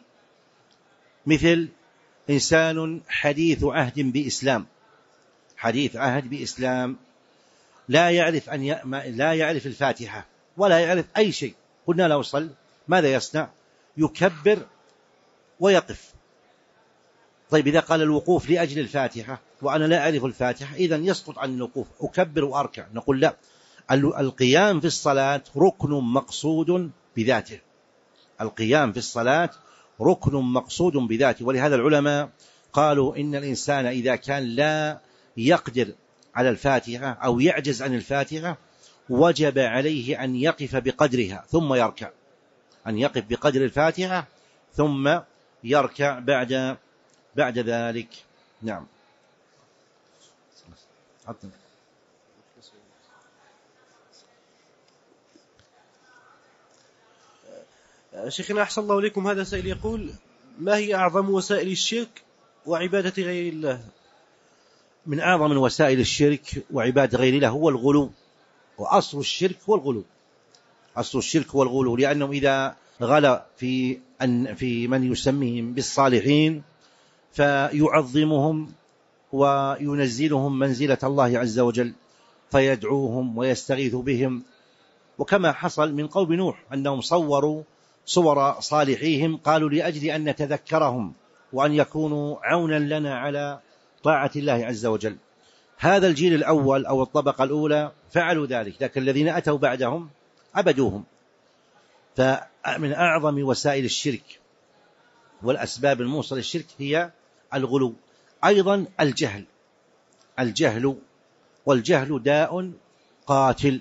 مثل إنسان حديث عهد بإسلام، حديث عهد بإسلام لا يعرف أن ي... لا يعرف الفاتحة ولا يعرف أي شيء، قلنا له صل، ماذا يصنع؟ يكبر ويقف. طيب إذا قال الوقوف لأجل الفاتحة وأنا لا أعرف الفاتحة إذن يسقط عن الوقوف، أكبر وأركع. نقول لا، القيام في الصلاة ركن مقصود بذاته، القيام في الصلاة ركن مقصود بذاته. ولهذا العلماء قالوا إن الإنسان إذا كان لا يقدر على الفاتحة أو يعجز عن الفاتحة وجب عليه أن يقف بقدرها ثم يركع، أن يقف بقدر الفاتحة ثم يركع بعد بعد ذلك. نعم. شيخنا أحسن الله إليكم، هذا سائل يقول: ما هي أعظم وسائل الشرك وعبادة غير الله؟ من أعظم وسائل الشرك وعبادة غير الله هو الغلو، وأصل الشرك هو الغلو. أصل الشرك هو الغلو، لأنهم إذا غلا في أن في من يسميهم بالصالحين فيعظمهم وينزلهم منزلة الله عز وجل، فيدعوهم ويستغيث بهم. وكما حصل من قوم نوح أنهم صوروا صور صالحيهم، قالوا لأجل أن نتذكرهم وأن يكونوا عونا لنا على طاعة الله عز وجل. هذا الجيل الأول أو الطبقة الأولى فعلوا ذلك، لكن الذين أتوا بعدهم عبدوهم. فمن أعظم وسائل الشرك والأسباب الموصلة للشرك هي الغلو. أيضا الجهل، الجهل والجهل داء قاتل،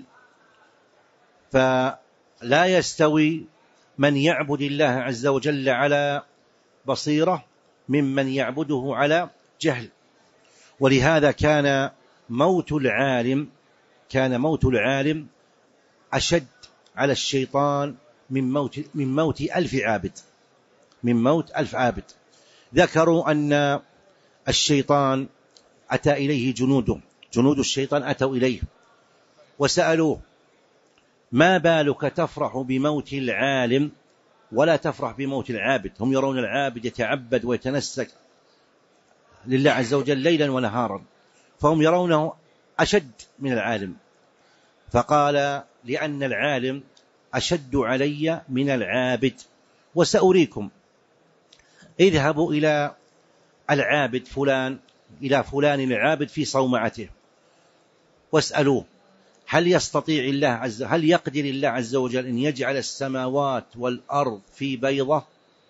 فلا يستوي من يعبد الله عز وجل على بصيرة ممن يعبده على جهل. ولهذا كان موت العالم كان موت العالم أشد على الشيطان من موت من موت ألف عابد من موت ألف عابد. ذكروا أن الشيطان أتى إليه جنوده جنود الشيطان أتوا إليه وسألوه: ما بالك تفرح بموت العالم ولا تفرح بموت العابد؟ هم يرون العابد يتعبد ويتنسك لله عز وجل ليلا ونهارا، فهم يرونه أشد من العالم. فقال: لأن العالم أشد علي من العابد، وسأريكم. اذهبوا إلى العابد فلان إلى فلان العابد في صومعته واسألوه: هل يستطيع الله عز هل يقدر الله عز وجل أن يجعل السماوات والأرض في بيضة؟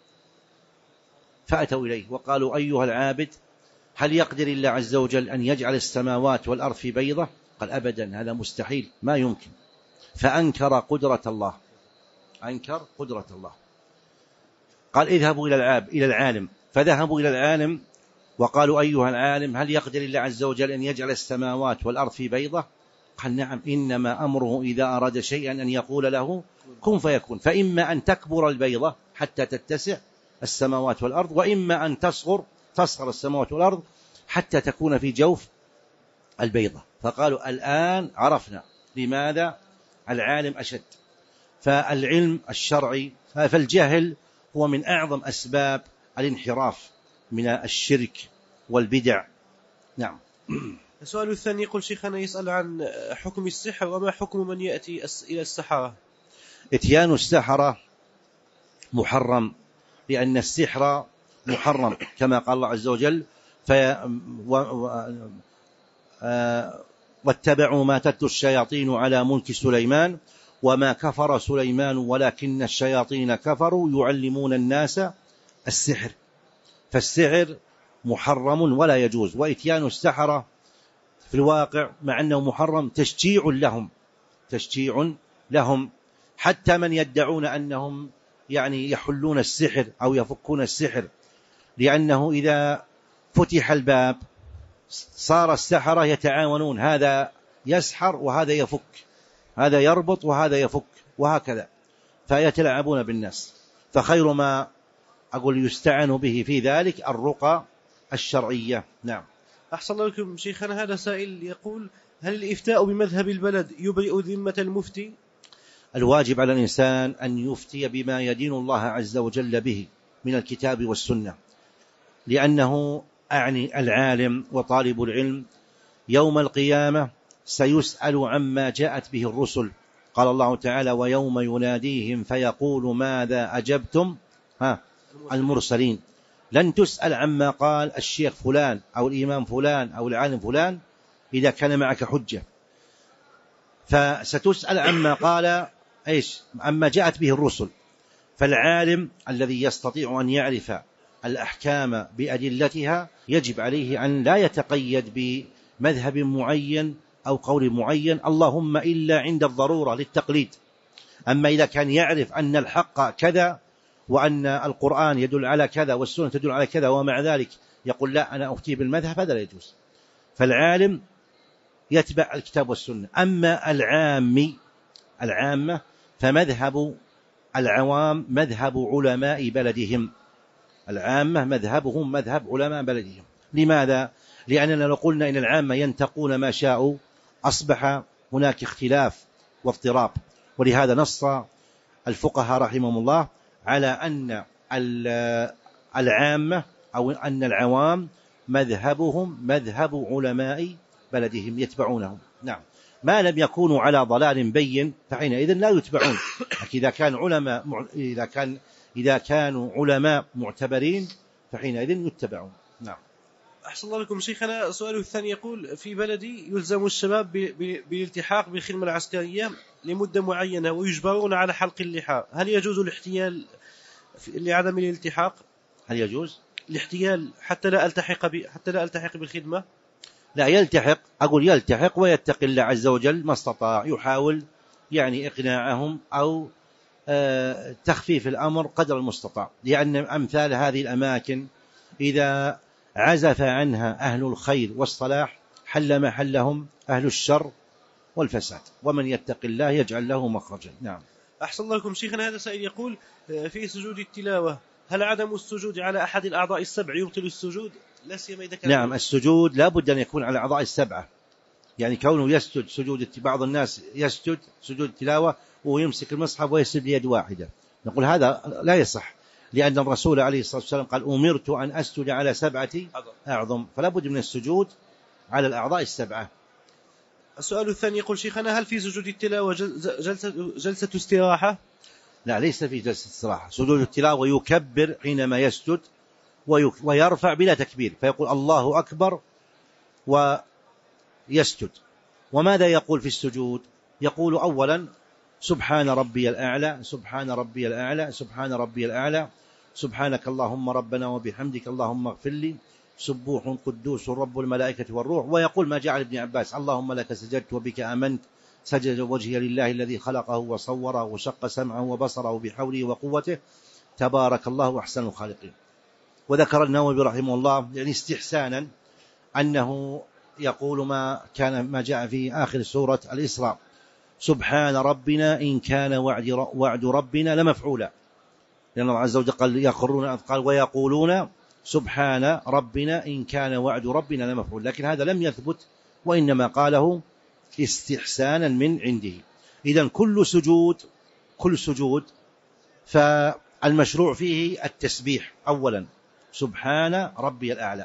فأتوا إليه وقالوا: أيها العابد، هل يقدر الله عز وجل أن يجعل السماوات والأرض في بيضة؟ قال: أبدا، هذا مستحيل، ما يمكن. فأنكر قدرة الله أنكر قدرة الله قال: اذهبوا إلى العاب إلى العالم. فذهبوا إلى العالم وقالوا: أيها العالم، هل يقدر الله عز وجل أن يجعل السماوات والأرض في بيضة؟ قال: نعم، إنما أمره إذا أراد شيئا أن يقول له كن فيكون. فإما أن تكبر البيضة حتى تتسع السماوات والأرض، وإما أن تصغر تصغر السماوات والأرض حتى تكون في جوف البيضة. فقالوا: الآن عرفنا لماذا العالم أشد. فالعلم الشرعي فالجهل هو من أعظم أسباب الانحراف من الشرك والبدع. نعم. السؤال الثاني يقول: شيخنا يسأل عن حكم السحر، وما حكم من يأتي إلى السحرة؟ اتيان السحرة محرم، لأن السحر محرم كما قال الله عز وجل: واتبعوا ما تتلو الشياطين على ملك سليمان وما كفر سليمان ولكن الشياطين كفروا يعلمون الناس السحر. فالسحر محرم ولا يجوز. وإتيان السحرة في الواقع مع أنه محرم تشجيع لهم تشجيع لهم حتى من يدعون أنهم يعني يحلون السحر أو يفكون السحر، لأنه إذا فتح الباب صار السحرة يتعاونون، هذا يسحر وهذا يفك، هذا يربط وهذا يفك، وهكذا، فيتلاعبون بالناس. فخير ما أقول يستعان به في ذلك الرقى الشرعية. نعم. أحسن الله لكم شيخنا، هذا سائل يقول: هل الإفتاء بمذهب البلد يبرئ ذمة المفتي؟ الواجب على الإنسان أن يفتي بما يدين الله عز وجل به من الكتاب والسنة، لأنه أعني العالم وطالب العلم يوم القيامة سيسأل عما جاءت به الرسل. قال الله تعالى: ويوم يناديهم فيقول ماذا أجبتم ها المرسلين. لن تسأل عما قال الشيخ فلان أو الإمام فلان أو العالم فلان إذا كان معك حجة، فستسأل عما قال إيش عما جاءت به الرسل. فالعالم الذي يستطيع أن يعرف الأحكام بأدلتها يجب عليه أن لا يتقيد بمذهب معين أو قول معين، اللهم إلا عند الضرورة للتقليد. أما إذا كان يعرف أن الحق كذا وأن القرآن يدل على كذا والسنة تدل على كذا ومع ذلك يقول لا أنا أفتي بالمذهب، هذا لا يجوز. فالعالم يتبع الكتاب والسنة. أما العامي العامة فمذهب العوام مذهب علماء بلدهم، العامة مذهبهم مذهب علماء بلدهم. لماذا؟ لأننا لو قلنا إن العامة ينتقون ما شاءوا أصبح هناك اختلاف واضطراب. ولهذا نص الفقهاء رحمهم الله على أن العامة أو أن العوام مذهبهم مذهب علماء بلدهم يتبعونهم. نعم، ما لم يكونوا على ضلال بين فحينئذ لا يتبعون. إذا كان علماء إذا كان إذا كانوا علماء معتبرين فحينئذ يتبعون. نعم. أحسن الله بكم شيخنا. سؤاله الثاني يقول: في بلدي يلزم الشباب بالالتحاق بالخدمة العسكرية لمدة معينة ويجبرون على حلق اللحى، هل يجوز الاحتيال لعدم الالتحاق؟ هل يجوز الاحتيال حتى لا ألتحق ب... حتى لا ألتحق بالخدمة؟ لا، يلتحق. أقول يلتحق ويتقي الله عز وجل ما استطاع، يحاول يعني إقناعهم أو آه تخفيف الأمر قدر المستطاع، لأن أمثال هذه الأماكن إذا عزف عنها أهل الخير والصلاح حل محلهم أهل الشر والفساد، ومن يتق الله يجعل له مخرجا. نعم. أحسن الله لكم شيخنا. هذا سائل يقول: في سجود التلاوة هل عدم السجود على أحد الأعضاء السبع يبطل السجود؟ لا سيما إذا كان. نعم، السجود لا بد أن يكون على أعضاء السبعة، يعني كونه يسجد سجود، بعض الناس يسجد سجود التلاوة ويمسك المصحف ويسجد بيد واحدة، نقول هذا لا يصح، لأن الرسول عليه الصلاة والسلام قال: أمرت أن أسجد على سبعة أعظم، فلا بد من السجود على الأعضاء السبعة. السؤال الثاني يقول: شيخنا، هل في سجود التلاوة جلسة, جلسة استراحة؟ لا، ليس في جلسة استراحة. سجود التلاوة يكبر حينما يسجد ويرفع بلا تكبير، فيقول الله أكبر ويسجد. وماذا يقول في السجود؟ يقول أولا: سبحان ربي الأعلى، سبحان ربي الأعلى، سبحان ربي الأعلى، سبحانك اللهم ربنا وبحمدك اللهم اغفر لي، سبوح قدوس رب الملائكة والروح. ويقول ما جعل ابن عباس: اللهم لك سجدت وبك آمنت، سجد وجهي لله الذي خلقه وصوره وشق سمعه وبصره بحوله وقوته، تبارك الله أحسن الخالقين. وذكر النووي رحمه الله يعني استحسانا أنه يقول ما كان ما جاء في آخر سورة الإسراء: سبحان ربنا إن كان وعد وعد ربنا لمفعولا، لأن الله عز وجل قال يخرون قال ويقولون سبحان ربنا إن كان وعد ربنا لمفعول، لكن هذا لم يثبت، وإنما قاله استحسانا من عنده. إذن كل سجود كل سجود فالمشروع فيه التسبيح أولا، سبحان ربي الأعلى،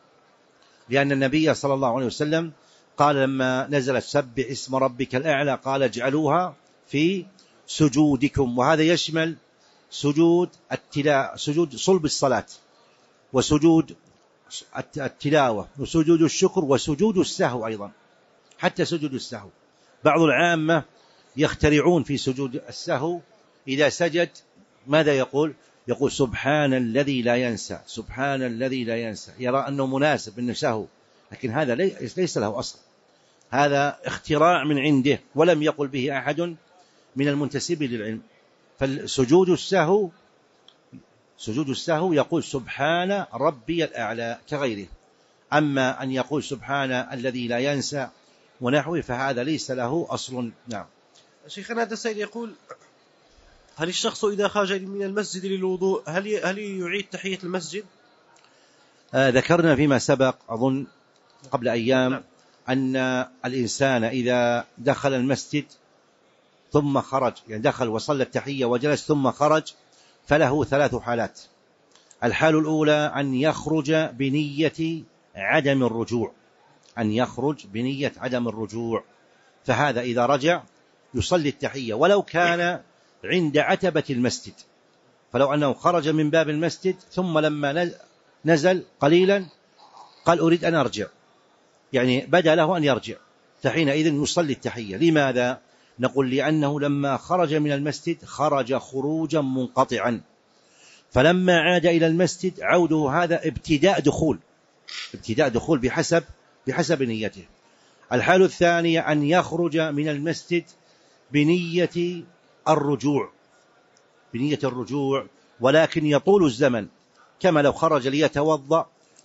لأن النبي صلى الله عليه وسلم قال لما نزلت سبح اسم ربك الأعلى قال اجعلوها في سجودكم، وهذا يشمل سجود التلاوة، سجود صلب الصلاة، وسجود التلاوة، وسجود الشكر، وسجود السهو أيضا، حتى سجود السهو. بعض العامة يخترعون في سجود السهو، إذا سجد ماذا يقول؟ يقول سبحان الذي لا ينسى، سبحان الذي لا ينسى، يرى أنه مناسب أنه سهو، لكن هذا ليس له أصل، هذا اختراع من عنده ولم يقل به أحد من المنتسبين للعلم. فالسجود السهو سجود السهو يقول سبحان ربي الأعلى كغيره، أما أن يقول سبحان الذي لا ينسى ونحوه فهذا ليس له أصل. نعم. شيخنا هذا السائل يقول: هل الشخص إذا خرج من المسجد للوضوء هل هل يعيد تحية المسجد؟ آه ذكرنا فيما سبق أظن قبل أيام نعم. أن الإنسان إذا دخل المسجد ثم خرج، يعني دخل وصلى التحية وجلس ثم خرج، فله ثلاث حالات. الحال الأولى أن يخرج بنية عدم الرجوع، أن يخرج بنية عدم الرجوع، فهذا إذا رجع يصلي التحية ولو كان عند عتبة المسجد، فلو أنه خرج من باب المسجد ثم لما نزل قليلا قال أريد أن أرجع، يعني بدا له أن يرجع، فحينئذ يصلي التحية. لماذا؟ نقول لأنه لما خرج من المسجد خرج خروجا منقطعا، فلما عاد إلى المسجد عوده هذا ابتداء دخول ابتداء دخول بحسب بحسب نيته. الحال الثانية أن يخرج من المسجد بنية الرجوع بنية الرجوع ولكن يطول الزمن، كما لو خرج ليتوضأ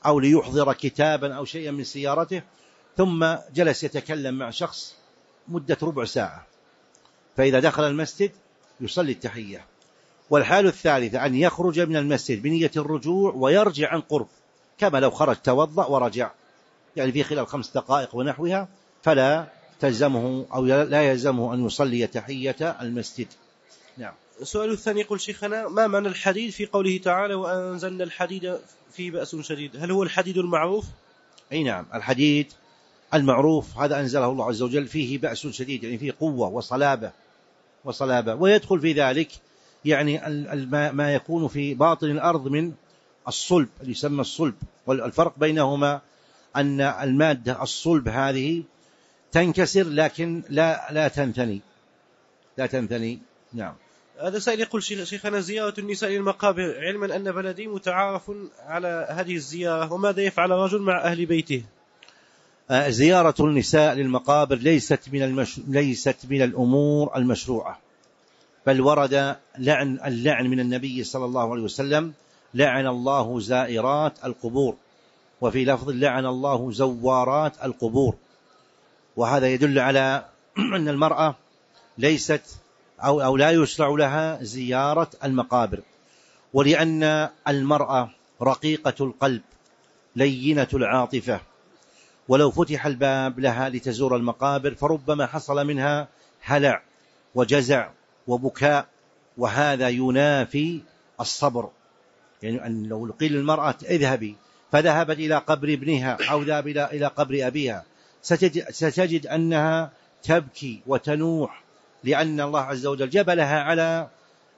أو ليحضر كتابا أو شيئا من سيارته، ثم جلس يتكلم مع شخص مدة ربع ساعة، فإذا دخل المسجد يصلي التحية. والحال الثالثة أن يخرج من المسجد بنية الرجوع ويرجع عن قرب، كما لو خرج توضأ ورجع، يعني في خلال خمس دقائق ونحوها، فلا تلزمه أو لا يلزمه أن يصلي تحية المسجد. نعم. السؤال الثاني يقول شيخنا: ما معنى الحديد في قوله تعالى وأنزلنا الحديد فيه بأس شديد؟ هل هو الحديد المعروف؟ أي نعم، الحديد المعروف هذا أنزله الله عز وجل، فيه بأس شديد، يعني فيه قوة وصلابة وصلابة ويدخل في ذلك يعني ما يكون في باطن الأرض من الصلب اللي يسمى الصلب. والفرق بينهما أن المادة الصلب هذه تنكسر لكن لا لا تنثني لا تنثني. نعم. هذا سائل يقول شيخنا: زيارة النساء للمقابر، علما أن بلدي متعارف على هذه الزيارة، وماذا يفعل الرجل مع أهل بيته؟ زيارة النساء للمقابر ليست من المش... ليست من الأمور المشروعة، بل ورد لعن اللعن من النبي صلى الله عليه وسلم: لعن الله زائرات القبور، وفي لفظ لعن الله زوارات القبور. وهذا يدل على أن المرأة ليست أو, أو لا يشرع لها زيارة المقابر، ولأن المرأة رقيقة القلب لينة العاطفة، ولو فتح الباب لها لتزور المقابر فربما حصل منها هلع وجزع وبكاء، وهذا ينافي الصبر. يعني أن لو قيل للمرأة اذهبي فذهبت إلى قبر ابنها أو ذهب إلى قبر أبيها، ستجد أنها تبكي وتنوح، لأن الله عز وجل جبلها على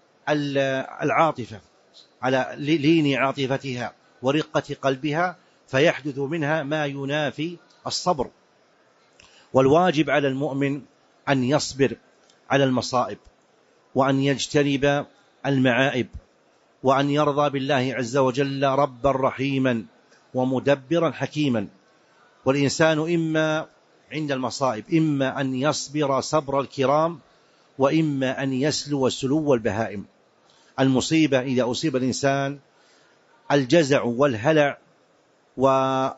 العاطفة، على لين عاطفتها ورقة قلبها، فيحدث منها ما ينافي الصبر. والواجب على المؤمن أن يصبر على المصائب، وأن يجتنب المعائب، وأن يرضى بالله عز وجل ربا رحيما ومدبرا حكيما. والإنسان إما عند المصائب إما أن يصبر صبر الكرام، وإما أن يسلو سلو البهائم. المصيبة إذا أصيب الإنسان الجزع والهلع وما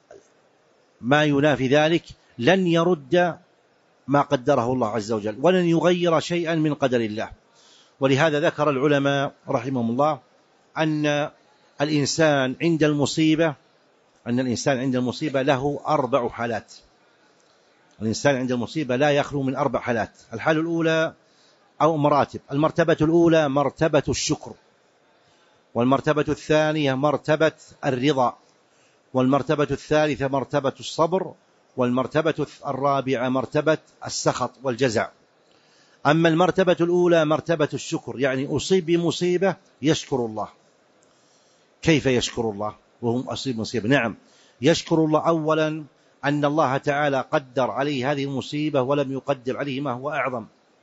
ينافي ذلك لن يرد ما قدره الله عز وجل، ولن يغير شيئا من قدر الله. ولهذا ذكر العلماء رحمهم الله أن الإنسان عند المصيبة أن الإنسان عند المصيبة له أربع حالات. الإنسان عند المصيبة لا يخلو من أربع حالات. الحالة الأولى أو مراتب: المرتبة الأولى مرتبة الشكر، والمرتبة الثانية مرتبة الرضا، والمرتبة الثالثة مرتبة الصبر، والمرتبة الرابعة مرتبة السخط والجزع. أما المرتبة الأولى مرتبة الشكر، يعني أصيب بمصيبة يشكر الله. كيف يشكر الله وهم أصيب مصيبة؟ نعم، يشكر الله أولا أن الله تعالى قدر عليه هذه المصيبة ولم يقدر عليه ما هو أعظم.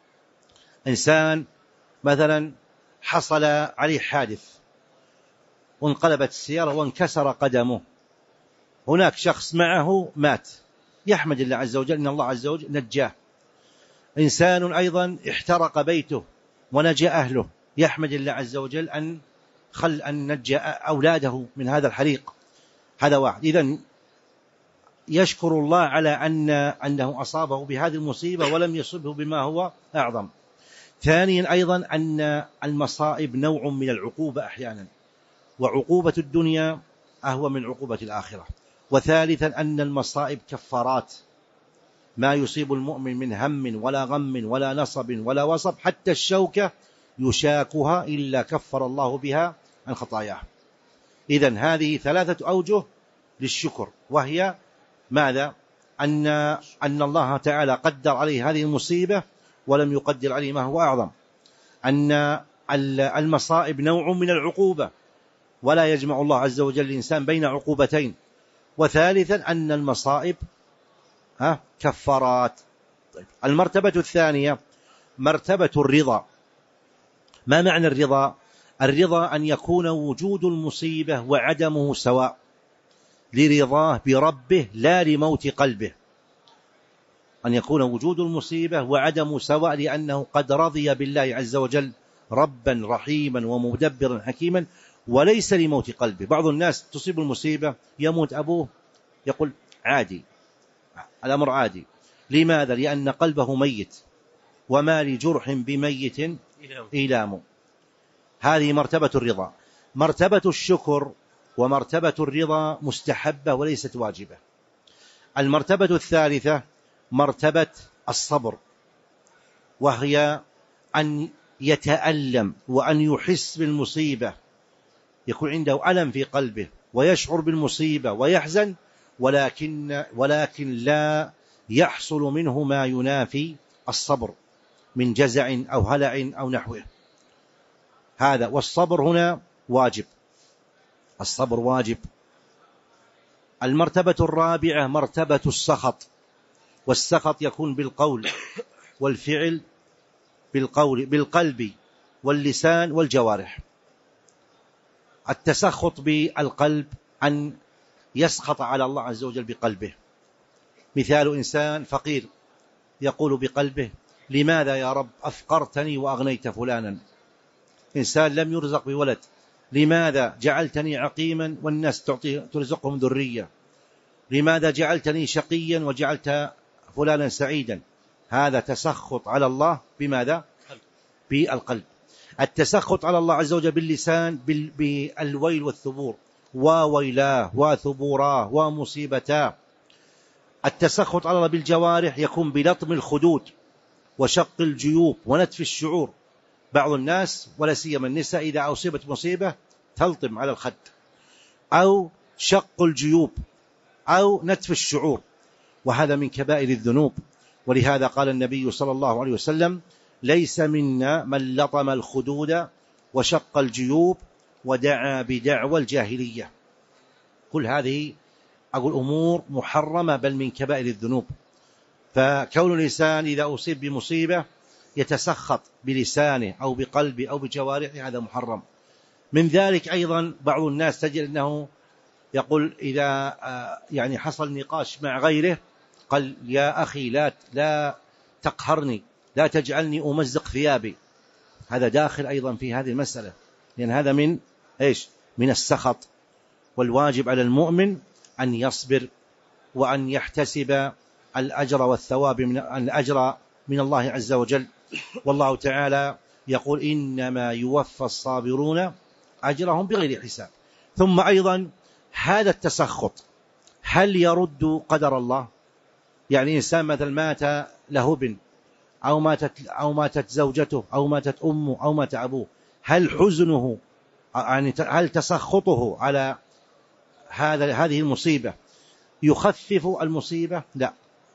إنسان مثلا حصل عليه حادث وانقلبت السيارة وانكسر قدمه، هناك شخص معه مات، يحمد الله عز وجل أن الله عز وجل نجاه. إنسان أيضا احترق بيته ونجى أهله، يحمد الله عز وجل أن خل أن نجى أولاده من هذا الحريق. هذا واحد. إذن يشكر الله على أن أنه أصابه بهذه المصيبة ولم يصبه بما هو أعظم. ثانيا أيضا أن المصائب نوع من العقوبة أحيانا، وعقوبة الدنيا أهوى من عقوبة الآخرة. وثالثا أن المصائب كفارات، ما يصيب المؤمن من هم ولا غم ولا نصب ولا وصب حتى الشوكة يشاكها إلا كفر الله بها عن خطاياه. إذن هذه ثلاثة أوجه للشكر، وهي ماذا؟ أن أن الله تعالى قدر عليه هذه المصيبة ولم يقدر عليه ما هو أعظم، أن المصائب نوع من العقوبة ولا يجمع الله عز وجل الإنسان بين عقوبتين. وثالثا أن المصائب ها كفارات. طيب. المرتبة الثانية مرتبة الرضا. ما معنى الرضا؟ الرضا أن يكون وجود المصيبة وعدمه سواء، لرضاه بربه لا لموت قلبه. أن يكون وجود المصيبة وعدمه سواء لأنه قد رضي بالله عز وجل ربا رحيما ومدبرا حكيما، وليس لموت قلبه. بعض الناس تصيب المصيبة يموت أبوه يقول عادي، الأمر عادي. لماذا؟ لأن قلبه ميت، وما لجرح بميت إيلام. هذه مرتبة الرضا. مرتبة الشكر ومرتبة الرضا مستحبة وليست واجبة. المرتبة الثالثة مرتبة الصبر، وهي أن يتألم وأن يحس بالمصيبة، يكون عنده ألم في قلبه ويشعر بالمصيبة ويحزن، ولكن ولكن لا يحصل منه ما ينافي الصبر من جزع أو هلع أو نحوه. هذا، والصبر هنا واجب، الصبر واجب. المرتبة الرابعة مرتبة السخط، والسخط يكون بالقول والفعل، بالقول بالقلب واللسان والجوارح. التسخط بالقلب أن يسخط على الله عز وجل بقلبه. مثال إنسان فقير يقول بقلبه لماذا يا رب أفقرتني وأغنيت فلانا. إنسان لم يرزق بولد، لماذا جعلتني عقيما والناس تعطي ترزقهم ذرية، لماذا جعلتني شقيا وجعلت فلانا سعيدا. هذا تسخط على الله بماذا؟ بالقلب. التسخط على الله عز وجل باللسان بالويل والثبور، وويلاه وثبوراه ومصيبتاه. التسخط على الله بالجوارح يكون بلطم الخدود وشق الجيوب ونتف الشعور. بعض الناس ولا سيما النساء إذا أصيبت مصيبة تلطم على الخد، أو شق الجيوب، أو نتف الشعور، وهذا من كبائر الذنوب. ولهذا قال النبي صلى الله عليه وسلم ليس منا من لطم الخدود وشق الجيوب ودعا بدعوى الجاهلية. كل هذه أقول أمور محرمة بل من كبائر الذنوب. فكون الإنسان إذا أصيب بمصيبة يتسخط بلسانه أو بقلبه أو بجوارحه هذا محرم. من ذلك أيضا بعض الناس تجد أنه يقول إذا يعني حصل نقاش مع غيره قال يا أخي لا لا تقهرني، لا تجعلني أمزق ثيابي. هذا داخل أيضا في هذه المسألة، لأن هذا من إيش؟ من السخط. والواجب على المؤمن أن يصبر وأن يحتسب الأجر والثواب من الأجر من الله عز وجل. والله تعالى يقول إنما يوفى الصابرون أجرهم بغير حساب. ثم أيضا هذا التسخط هل يرد قدر الله؟ يعني إنسان مثل مات له ابن أو ماتت, أو ماتت زوجته أو ماتت أمه أو مات أبوه، هل حزنه يعني هل تسخطه على هذا هذه المصيبة يخفف المصيبة؟ لا.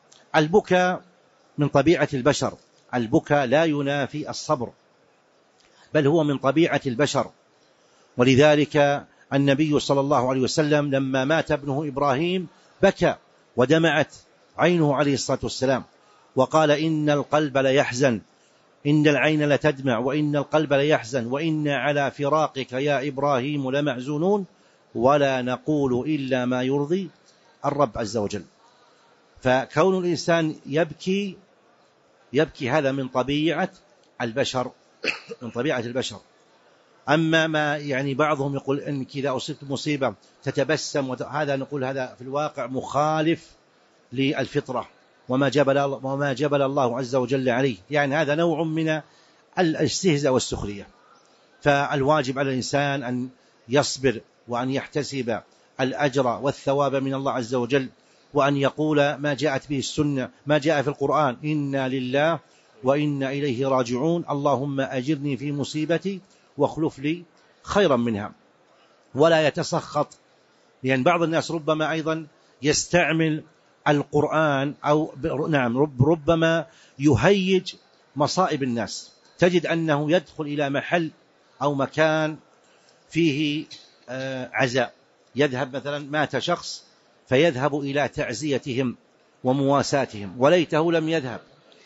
البكاء من طبيعة البشر، البكاء لا ينافي الصبر بل هو من طبيعة البشر. ولذلك النبي صلى الله عليه وسلم لما مات ابنه إبراهيم بكى ودمعت عينه عليه الصلاة والسلام، وقال إن القلب ليحزن، إن العين لتدمع وإن القلب ليحزن، وإنا على فراقك يا إبراهيم لمحزونون ولا نقول إلا ما يرضي الرب عز وجل. فكون الإنسان يبكي يبكي هذا من طبيعة البشر، من طبيعة البشر. أما ما يعني بعضهم يقول إنك إذا أصبت مصيبة تتبسم، هذا نقول هذا في الواقع مخالف للفطرة وما جبل وما جبل الله عز وجل عليه، يعني هذا نوع من الاستهزاء والسخرية. فالواجب على الإنسان أن يصبر وأن يحتسب الأجر والثواب من الله عز وجل، وأن يقول ما جاءت به السنة، ما جاء في القرآن إنا لله وإنا إليه راجعون، اللهم أجرني في مصيبتي واخلف لي خيرا منها. ولا يتسخط، لأن بعض الناس ربما أيضا يستعمل القرآن أو نعم ربما يهيج مصائب الناس. تجد أنه يدخل إلى محل أو مكان فيه عزاء، يذهب مثلا مات شخص فيذهب إلى تعزيتهم ومواساتهم وليته لم يذهب،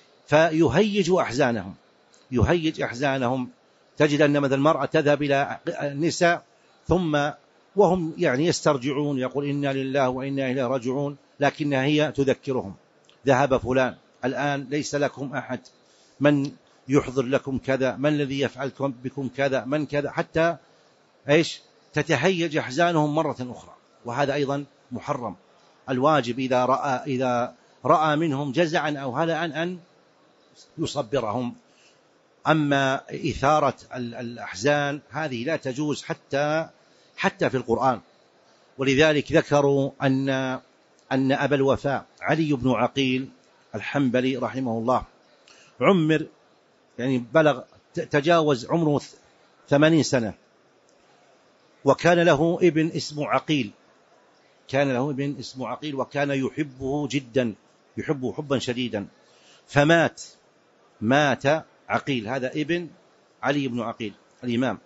فيهيج أحزانهم يهيج أحزانهم. تجد أن مثل المرأة تذهب إلى النساء ثم وهم يعني يسترجعون يقول إنا لله وإنا إليه راجعون، لكنها هي تذكرهم ذهب فلان الآن ليس لكم أحد، من يحضر لكم كذا، من الذي يفعل بكم كذا، من كذا، حتى إيش تتهيج أحزانهم مرة أخرى، وهذا أيضا محرم. الواجب إذا رأى, إذا رأى منهم جزعا أو هلعا أن يصبرهم. أما إثارة الأحزان هذه لا تجوز حتى حتى في القرآن. ولذلك ذكروا أن أن أبا الوفاء علي بن عقيل الحنبلي رحمه الله عمر، يعني بلغ تجاوز عمره ثمانين سنة، وكان له ابن اسمه عقيل، كان له ابن اسمه عقيل وكان يحبه جدا، يحبه حبا شديدا، فمات مات عقيل، هذا ابن علي بن عقيل الإمام.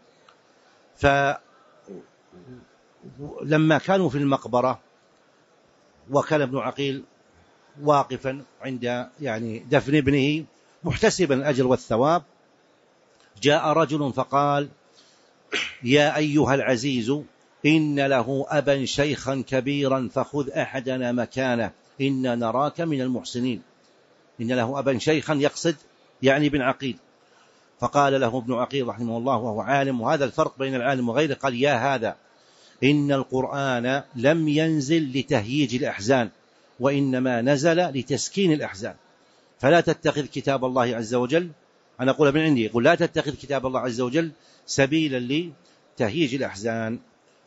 فلما كانوا في المقبرة وكان ابن عقيل واقفا عند يعني دفن ابنه محتسبا الأجر والثواب، جاء رجل فقال: يا أيها العزيز إن له أبا شيخا كبيرا فخذ أحدنا مكانه إنا نراك من المحسنين. إن له أبا شيخا يقصد يعني بن عقيل. فقال له ابن عقيل رحمه الله وهو عالم، وهذا الفرق بين العالم وغيره، قال: يا هذا إن القرآن لم ينزل لتهييج الأحزان، وإنما نزل لتسكين الأحزان، فلا تتخذ كتاب الله عز وجل، أنا أقول من عندي، يقول لا تتخذ كتاب الله عز وجل سبيلا لتهييج الأحزان.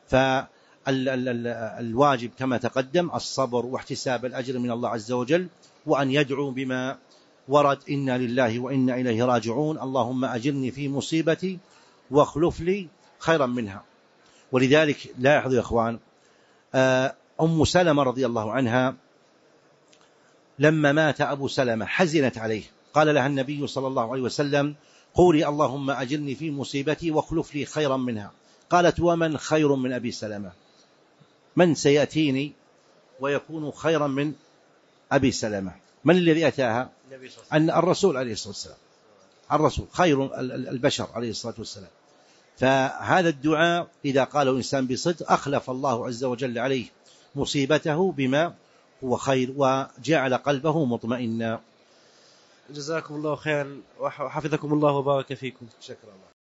فالواجب كما تقدم الصبر واحتساب الأجر من الله عز وجل، وأن يدعو بما ورد: إنا لله وإنا إليه راجعون، اللهم أجرني في مصيبتي واخلف لي خيرا منها. ولذلك لاحظوا يا أخوان، أم سلمة رضي الله عنها لما مات أبو سلمة حزنت عليه، قال لها النبي صلى الله عليه وسلم: قولي اللهم أجرني في مصيبتي واخلف لي خيرا منها. قالت: ومن خير من أبي سلمة؟ من سيأتيني ويكون خيرا من أبي سلمة؟ من الذي أتاها؟ أن الرسول عليه الصلاة والسلام، الرسول خير البشر عليه الصلاة والسلام. فهذا الدعاء إذا قاله الإنسان بصدق أخلف الله عز وجل عليه مصيبته بما هو خير وجعل قلبه مطمئنا. جزاكم الله خيرا وحفظكم الله وبارك فيكم. شكرا الله.